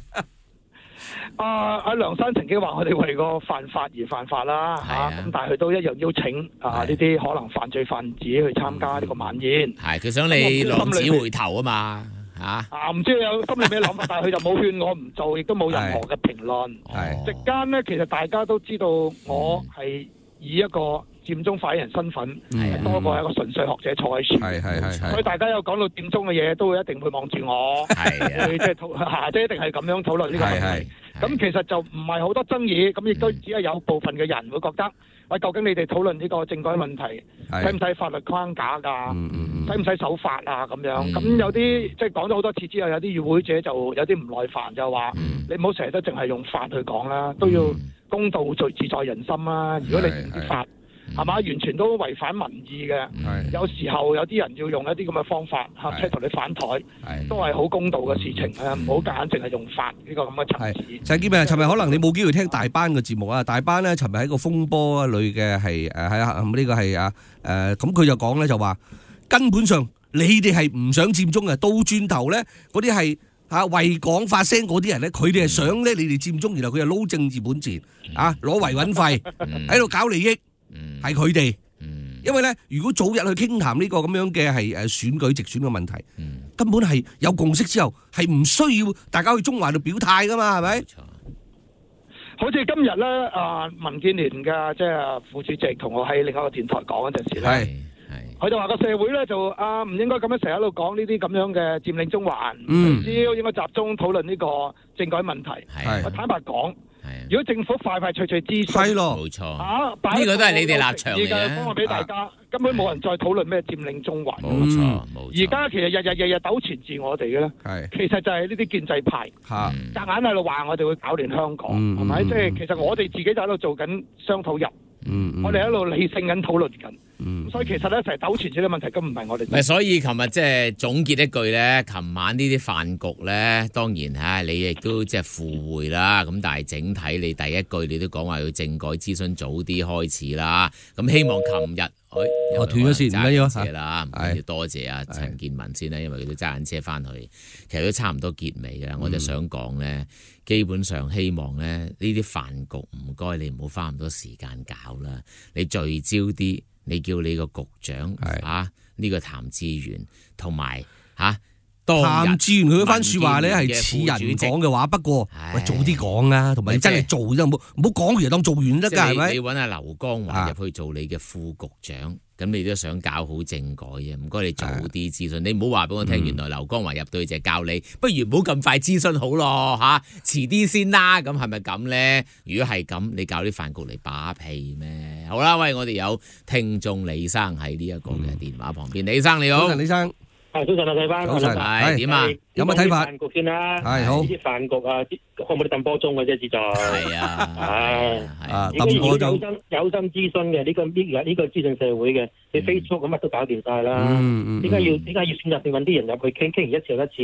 阿梁生曾經話我哋為個犯法而犯法啦，咁但係佢都一樣邀請呢啲可能犯罪分子去參加呢個晚宴。 係佢想你浪子回頭啊嘛嚇。 唔知佢有心裏咩諗法，但係佢就冇勸我唔做，亦都冇任何嘅評論。席間呢，其實大家都知道我係以一個佔中發言人身份，多過一個純粹學者坐喺處。所以大家有講到佔中嘅嘢，都會一定會望住我，即係一定係咁樣討論呢個問題。咁其實就唔係好多爭議，咁亦都只係有部分嘅人會覺得，喂，究竟你哋討論呢個政改問題，使唔使法律框架㗎？使唔使守法啊？咁樣咁有啲即係講咗好多次之後，有啲與會者就有啲唔耐煩，就話你唔好成日都淨係用法去講啦，都要公道最自在人心啦。如果你唔知法，係嘛？完全都違反民意嘅。有時候有啲人要用一啲咁嘅方法即係同你反台，都係好公道嘅事情啊！唔好夾硬淨係用法呢個咁嘅層次。 陳健民，尋日可能你冇機會聽大班嘅節目啊！大班咧，尋日喺個風波裏嘅係呢個係咁佢就講咧就話根本上你哋係唔想佔中嘅，倒轉頭咧嗰啲係為港發聲嗰啲人咧，佢哋係想咧你哋佔中，然後佢就撈政治本錢攞維穩費喺度搞利益。係佢哋，因為咧，如果早日去傾談呢個咁樣嘅係選舉直選嘅問題，根本係有共識之後，係唔需要大家去中環度表態噶嘛，係咪？ 好似今日咧，民建聯嘅即係副主席同我喺另一個電台講嗰陣時咧，佢就話個社會咧就唔應該咁樣成日喺度講呢啲咁樣嘅佔領中環，只要應該集中討論呢個政改問題。我坦白講。如果政府快脆諮詢， 係咯，冇錯，呢個都係你哋立場嚟嘅。 方案俾大家，根本冇人再討論咩佔領中環。 冇錯， 而家其實日日糾纏住我哋嘅咧，其實就係呢啲建制派，夾硬喺度話我哋會搞亂香港，係咪？即係其實我哋自己就喺度做緊商討入。我哋喺度理性緊討論緊，所以其實咧成日糾纏住啲問題，咁唔係我哋。 所以琴日即係總結一句咧，琴晚呢啲飯局咧，當然你亦都即係附會啦。咁但係整體你第一句你都講話要政改諮詢早啲開始啦。咁希望琴日我斷咗先，唔緊要啦，要多謝阿陳健民先啦，因為佢都揸緊車翻去，其實都差唔多結尾㗎啦。我就想講咧，基本上希望咧呢啲飯局唔該你唔好花咁多時間搞啦，你聚焦啲，你叫你個局長呢個譚志源同埋譚志源佢嗰番説話咧係似人講嘅話，不過喂早啲講啦，同埋你真係做啫，唔好講完當做完得㗎，係咪？ 你揾阿劉江華入去做你嘅副局長，咁你都想搞好政改嘅，唔該你早啲諮詢，你唔好話俾我聽，原來劉江華入到去就係教你，不如唔好咁快諮詢好咯遲啲先啦，咁係咪咁咧？如果係咁，你搞啲飯局嚟把屁咩？好啦，喂，我哋有聽眾李生喺呢一個嘅電話旁邊，李生你好， 早晨李生。 早晨啊，細班， 早晨， 係點啊？ 有乜睇法？ 飯局先啦， 係好。 呢啲飯局可唔可以抌波鐘嘅啫？志在係啊， 抌波鐘有心諮詢嘅呢個資訊社會嘅，你 Facebook 咁乜都搞掂晒啦。點解要選擇性揾啲人入去傾完一次又一次？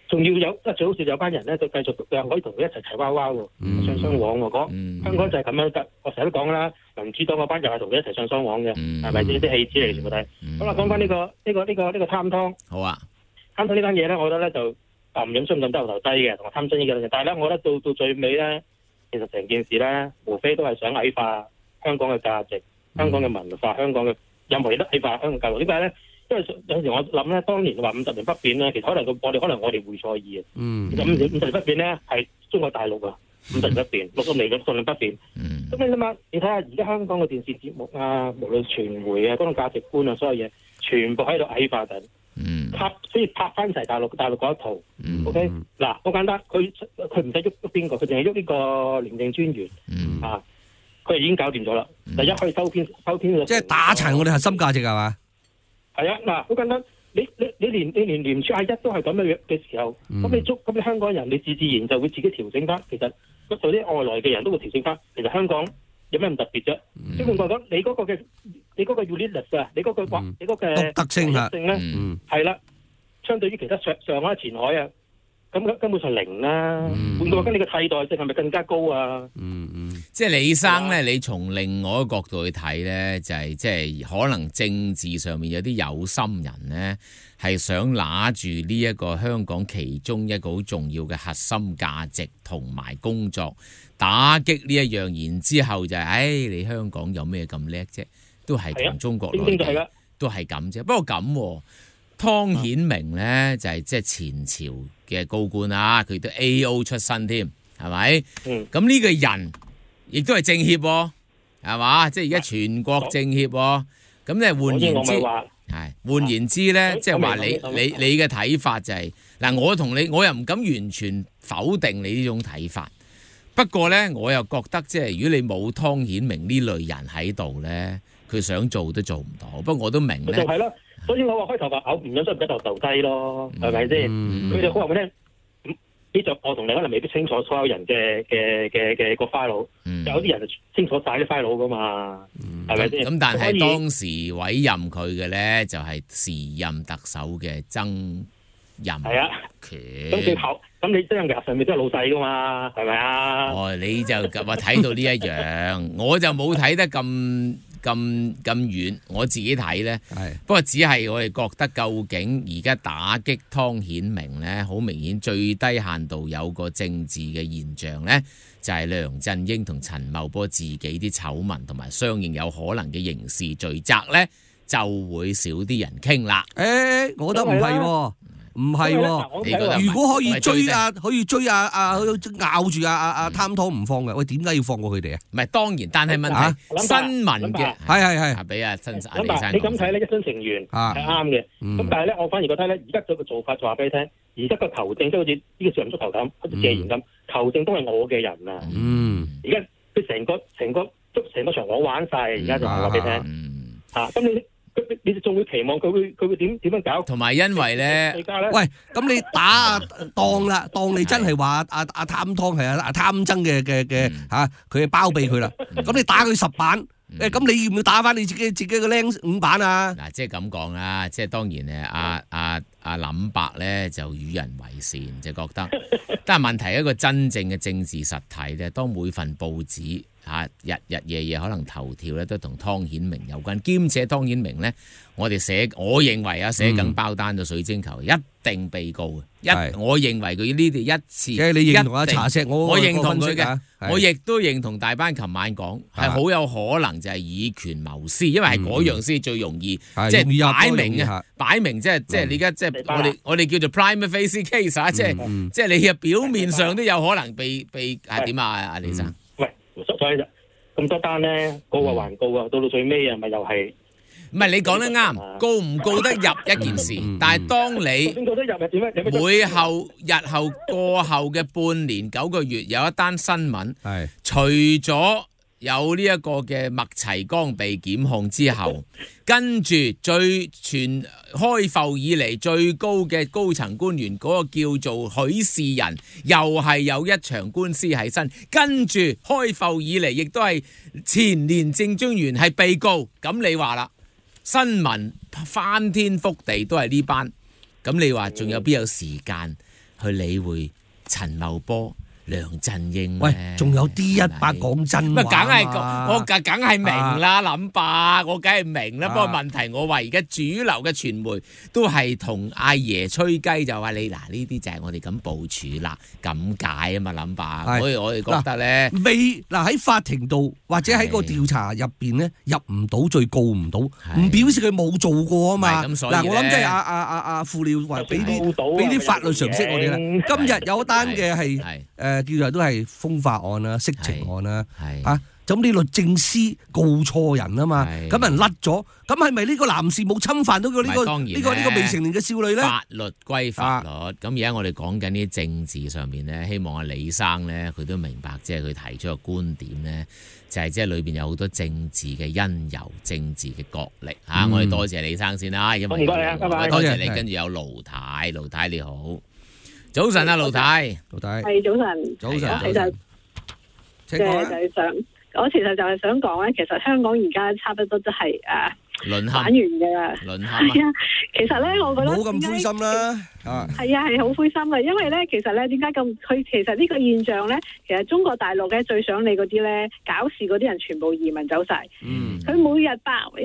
仲要有最好笑有班人咧，就繼續可以同佢一齊齊娃娃喎，上雙簧喎。香港就係咁樣得，我成日都講啦，民主黨嗰班又係同佢一齊上雙簧嘅，係咪先啲戲子嚟全部睇？好啦，講翻呢個貪湯。 好啊， 貪湯呢單嘢咧，我覺得咧就唔飲水咁得頭低嘅，同埋貪真呢個嘢。但係咧，我覺得到最尾咧，其實成件事咧，無非都係想矮化香港嘅價值、香港嘅文化、香港嘅任何嘢都矮化香港教育。點解咧？因為有時我諗咧，當年話50年不變咧，其實可能我哋會錯意啊。其實50年不變咧係中國大陸啊，50年不變，60年不變。咁你諗下，你睇下而家香港嘅電視節目啊，無論傳媒啊，嗰種價值觀啊，所有嘢全部喺度矮化緊。所以拍翻齊大陸嗰一套。OK， 嗱好簡單，佢唔使喐邊個，佢淨係喐呢個廉政專員啊，佢已經搞掂咗啦。第一可以收編， 即係打殘我哋核心價值係嘛？ 係啊，嗱好簡單，你連廉署1都係咁嘅時候，咁你香港人你自然就會自己調整翻。其實嗰度啲外來嘅人都會調整翻。其實香港有咩咁特別啫？即係換句講，你嗰個 uniqueness 啊，你嗰個獨特性咧，係啦，相對於其他上海、前海啊，咁根本上零啦。換句話講，你嘅替代性係咪更加高啊？ 即係李生咧，你從另外一個角度去睇咧，就係即係可能政治上面有啲有心人咧，係想拿住呢一個香港其中一個好重要嘅核心價值同埋工作，打擊呢一樣，然之後就係，你香港有咩咁叻啫？都係同中國內地都係咁啫。不過咁，湯顯明咧就係即係前朝嘅高官啊，佢都 AO 出身添，係咪？咁呢個人亦都係政協喎，係嘛？即係而家全國政協喎。咁咧換言之咧，即係話你嘅睇法就係嗱，我又唔敢完全否定你呢種睇法。不過咧，我又覺得即係如果你冇湯顯明呢類人喺度咧，佢想做都做唔到。不過我都明咧， 就係咯。所以我話開頭話咬唔忍心唔得就低咯，係咪先？佢哋好話俾你聽，呢就我同你可能未必清楚所有人嘅個 file，有啲人就清楚晒啲 file 噶嘛，係咪先？咁但係當時委任佢嘅咧，就係時任特首嘅曾蔭權。咁你曾蔭權上面都係老細噶嘛，係咪啊？哦，你就話睇到呢一樣，我就冇睇得咁遠，我自己睇呢。不過只係我哋覺得，究竟而家打擊湯顯明呢，好明顯最低限度有個政治嘅現象呢，就係梁振英同陳茂波自己啲醜聞同埋相應有可能嘅刑事罪責呢，就會少啲人傾啦。 我覺得唔係喎。唔係喎，如果可以追咬住貪湯唔放嘅，喂，點解要放過佢哋啊？ 唔係當然，但係問題新聞嘅係俾阿李生。 你咁睇咧，一廂情願係啱嘅。咁但係咧，我反而覺得咧，而家個做法就話俾你聽，而家個球證即係好似呢個少林足球咁，好似謝賢咁，球證都係我嘅人啊。而家佢成個場我玩晒，而家就話俾你聽咁你仲會期望佢會點樣搞？同埋因為咧， 喂，咁你打當你真係話阿貪湯係阿貪曾嘅佢係包庇佢啦。咁你打佢10板，咁你要唔要打翻你自己嘅僆5板啊？ 嗱，即係咁講啦，即係當然阿林伯咧就與人為善，就覺得，但係問題一個真正嘅政治實體咧，當每份報紙日夜可能頭條咧都同湯顯明有關，兼且湯顯明咧，我認為寫緊包單到水晶球一定被告嘅，我認為佢呢啲一次， 即係你認同阿查錫，我認同佢嘅，我亦都認同大班琴晚講係好有可能就係以權謀私，因為係嗰樣先最容易，即係擺明即係你而家即係我哋叫做 prima facie case 啊，即係你嘅表面上都有可能被點啊，阿李生。 所以咁多單咧，告啊還告啊，到最尾啊，咪又係唔係你講得啱？告唔告得入一件事，但係當你日後過後嘅半年9個月有一單新聞，除咗有呢一個嘅麥齊光被檢控之後，跟住全開埠以嚟最高嘅高層官員嗰個叫做許仕仁，又係有一場官司喺身，跟住開埠以嚟亦都係前廉政專員係被告，咁你話啦，新聞翻天覆地都係呢班，咁你話仲有邊有時間去理會陳茂波、梁振英。 喂，仲有 D100講真話我梗係明啦，林伯，我梗係明啦。不過問題我話而家主流嘅傳媒都係同阿爺吹雞，就話你嗱呢啲就係我哋咁部署啦，咁解啊嘛，林伯。所以我哋覺得咧， 喺法庭度或者喺個調查入邊咧入唔到罪，告唔到，唔表示佢冇做過啊嘛。嗱，我諗即係阿傅廖話俾啲法律常識我哋啦。今日有一單嘅係叫做都係風化案啦、色情案啦，咁啲律政司告錯人啊嘛，咁人甩咗，咁係咪呢個男士冇侵犯到佢呢個未成年嘅少女咧？ 法律歸法律，咁而家我哋講緊啲政治上面咧，希望阿李生咧佢都明白，即係佢提出嘅觀點咧，就係即係裏邊有好多政治嘅因由、政治嘅角力嚇。我哋多謝李生先啦，因為多謝你，跟住有盧太，盧太你好。早晨啊，盧太， 係早晨， 早晨，其實我其實就係想講咧，其實香港而家差不多都係淪陷玩完嘅啦，係啊。其實咧，我覺得冇咁灰心啦， 係啊，係好灰心嘅，因為咧，其實咧，點解咁？佢其實呢個現象咧，其實中國大陸咧最想你嗰啲咧搞事嗰啲人全部移民走晒。佢每日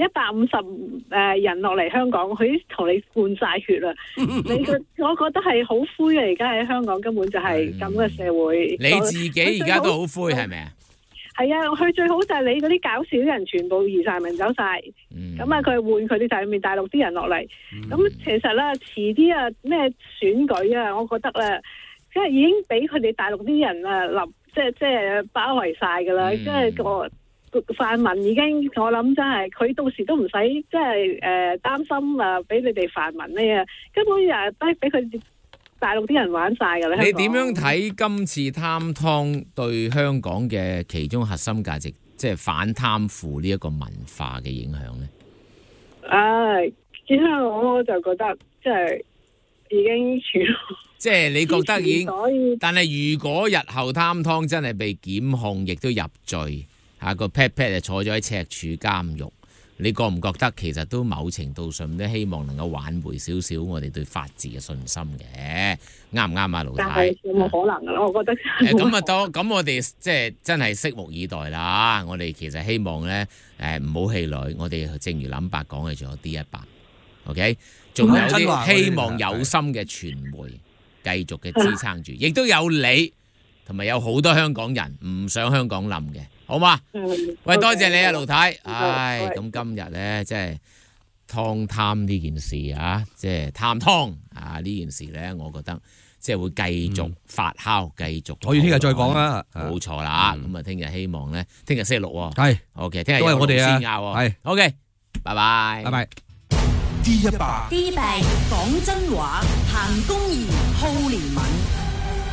150人落嚟香港，佢同你灌晒血啦。我覺得係好灰嘅，而家喺香港根本就係咁嘅社會。 你自己而家都好灰係咪啊？ 係啊，佢最好就係你嗰啲搞事啲人全部移晒民走晒，咁啊佢換佢哋就係大陸啲人落嚟。咁其實咧遲啲啊咩選舉啊，我覺得咧即係已經俾佢哋大陸啲人啊即係包圍晒噶啦，即係個泛民已經我諗真係佢到時都唔使即係擔心俾你哋泛民咩，根本又都俾佢大陸啲人玩晒㗎啦！ 你點樣睇今次貪湯對香港嘅其中核心價值，即係反貪腐呢一個文化嘅影響呢？ 見香港我就覺得即係已經即係你覺得已經，但係如果日後貪湯真係被檢控，亦都入罪，個 pat 就坐咗喺赤柱監獄。你覺唔覺得其實都某程度上都希望能夠挽回少少我哋對法治嘅信心嘅，啱唔啱啊，盧太？ 有冇可能啊？我覺得咁我哋即係真係拭目以待啦。我哋其實希望咧唔好氣餒，我哋正如林伯講嘅，仲有 D100，OK， 仲有啲希望有心嘅傳媒繼續嘅支撐住，亦都有你同埋有好多香港人唔想香港冧嘅。好嘛？喂，多謝你啊，盧太。咁今日咧，即係貪呢件事啊，即係貪湯啊呢件事咧，我覺得即係會繼續發酵，繼續。 可以聽日再講啦。 冇錯啦。咁啊，聽日希望咧，聽日星期六喎。 係。 OK， 聽日都係我哋啊。 係。OK， 拜拜。 拜拜。 D100 講真話，行公義，好憐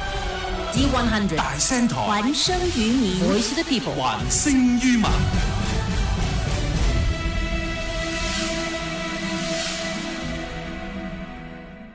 憫。D100 大聲台， 還生於民，Voice of the People， 還聲於民。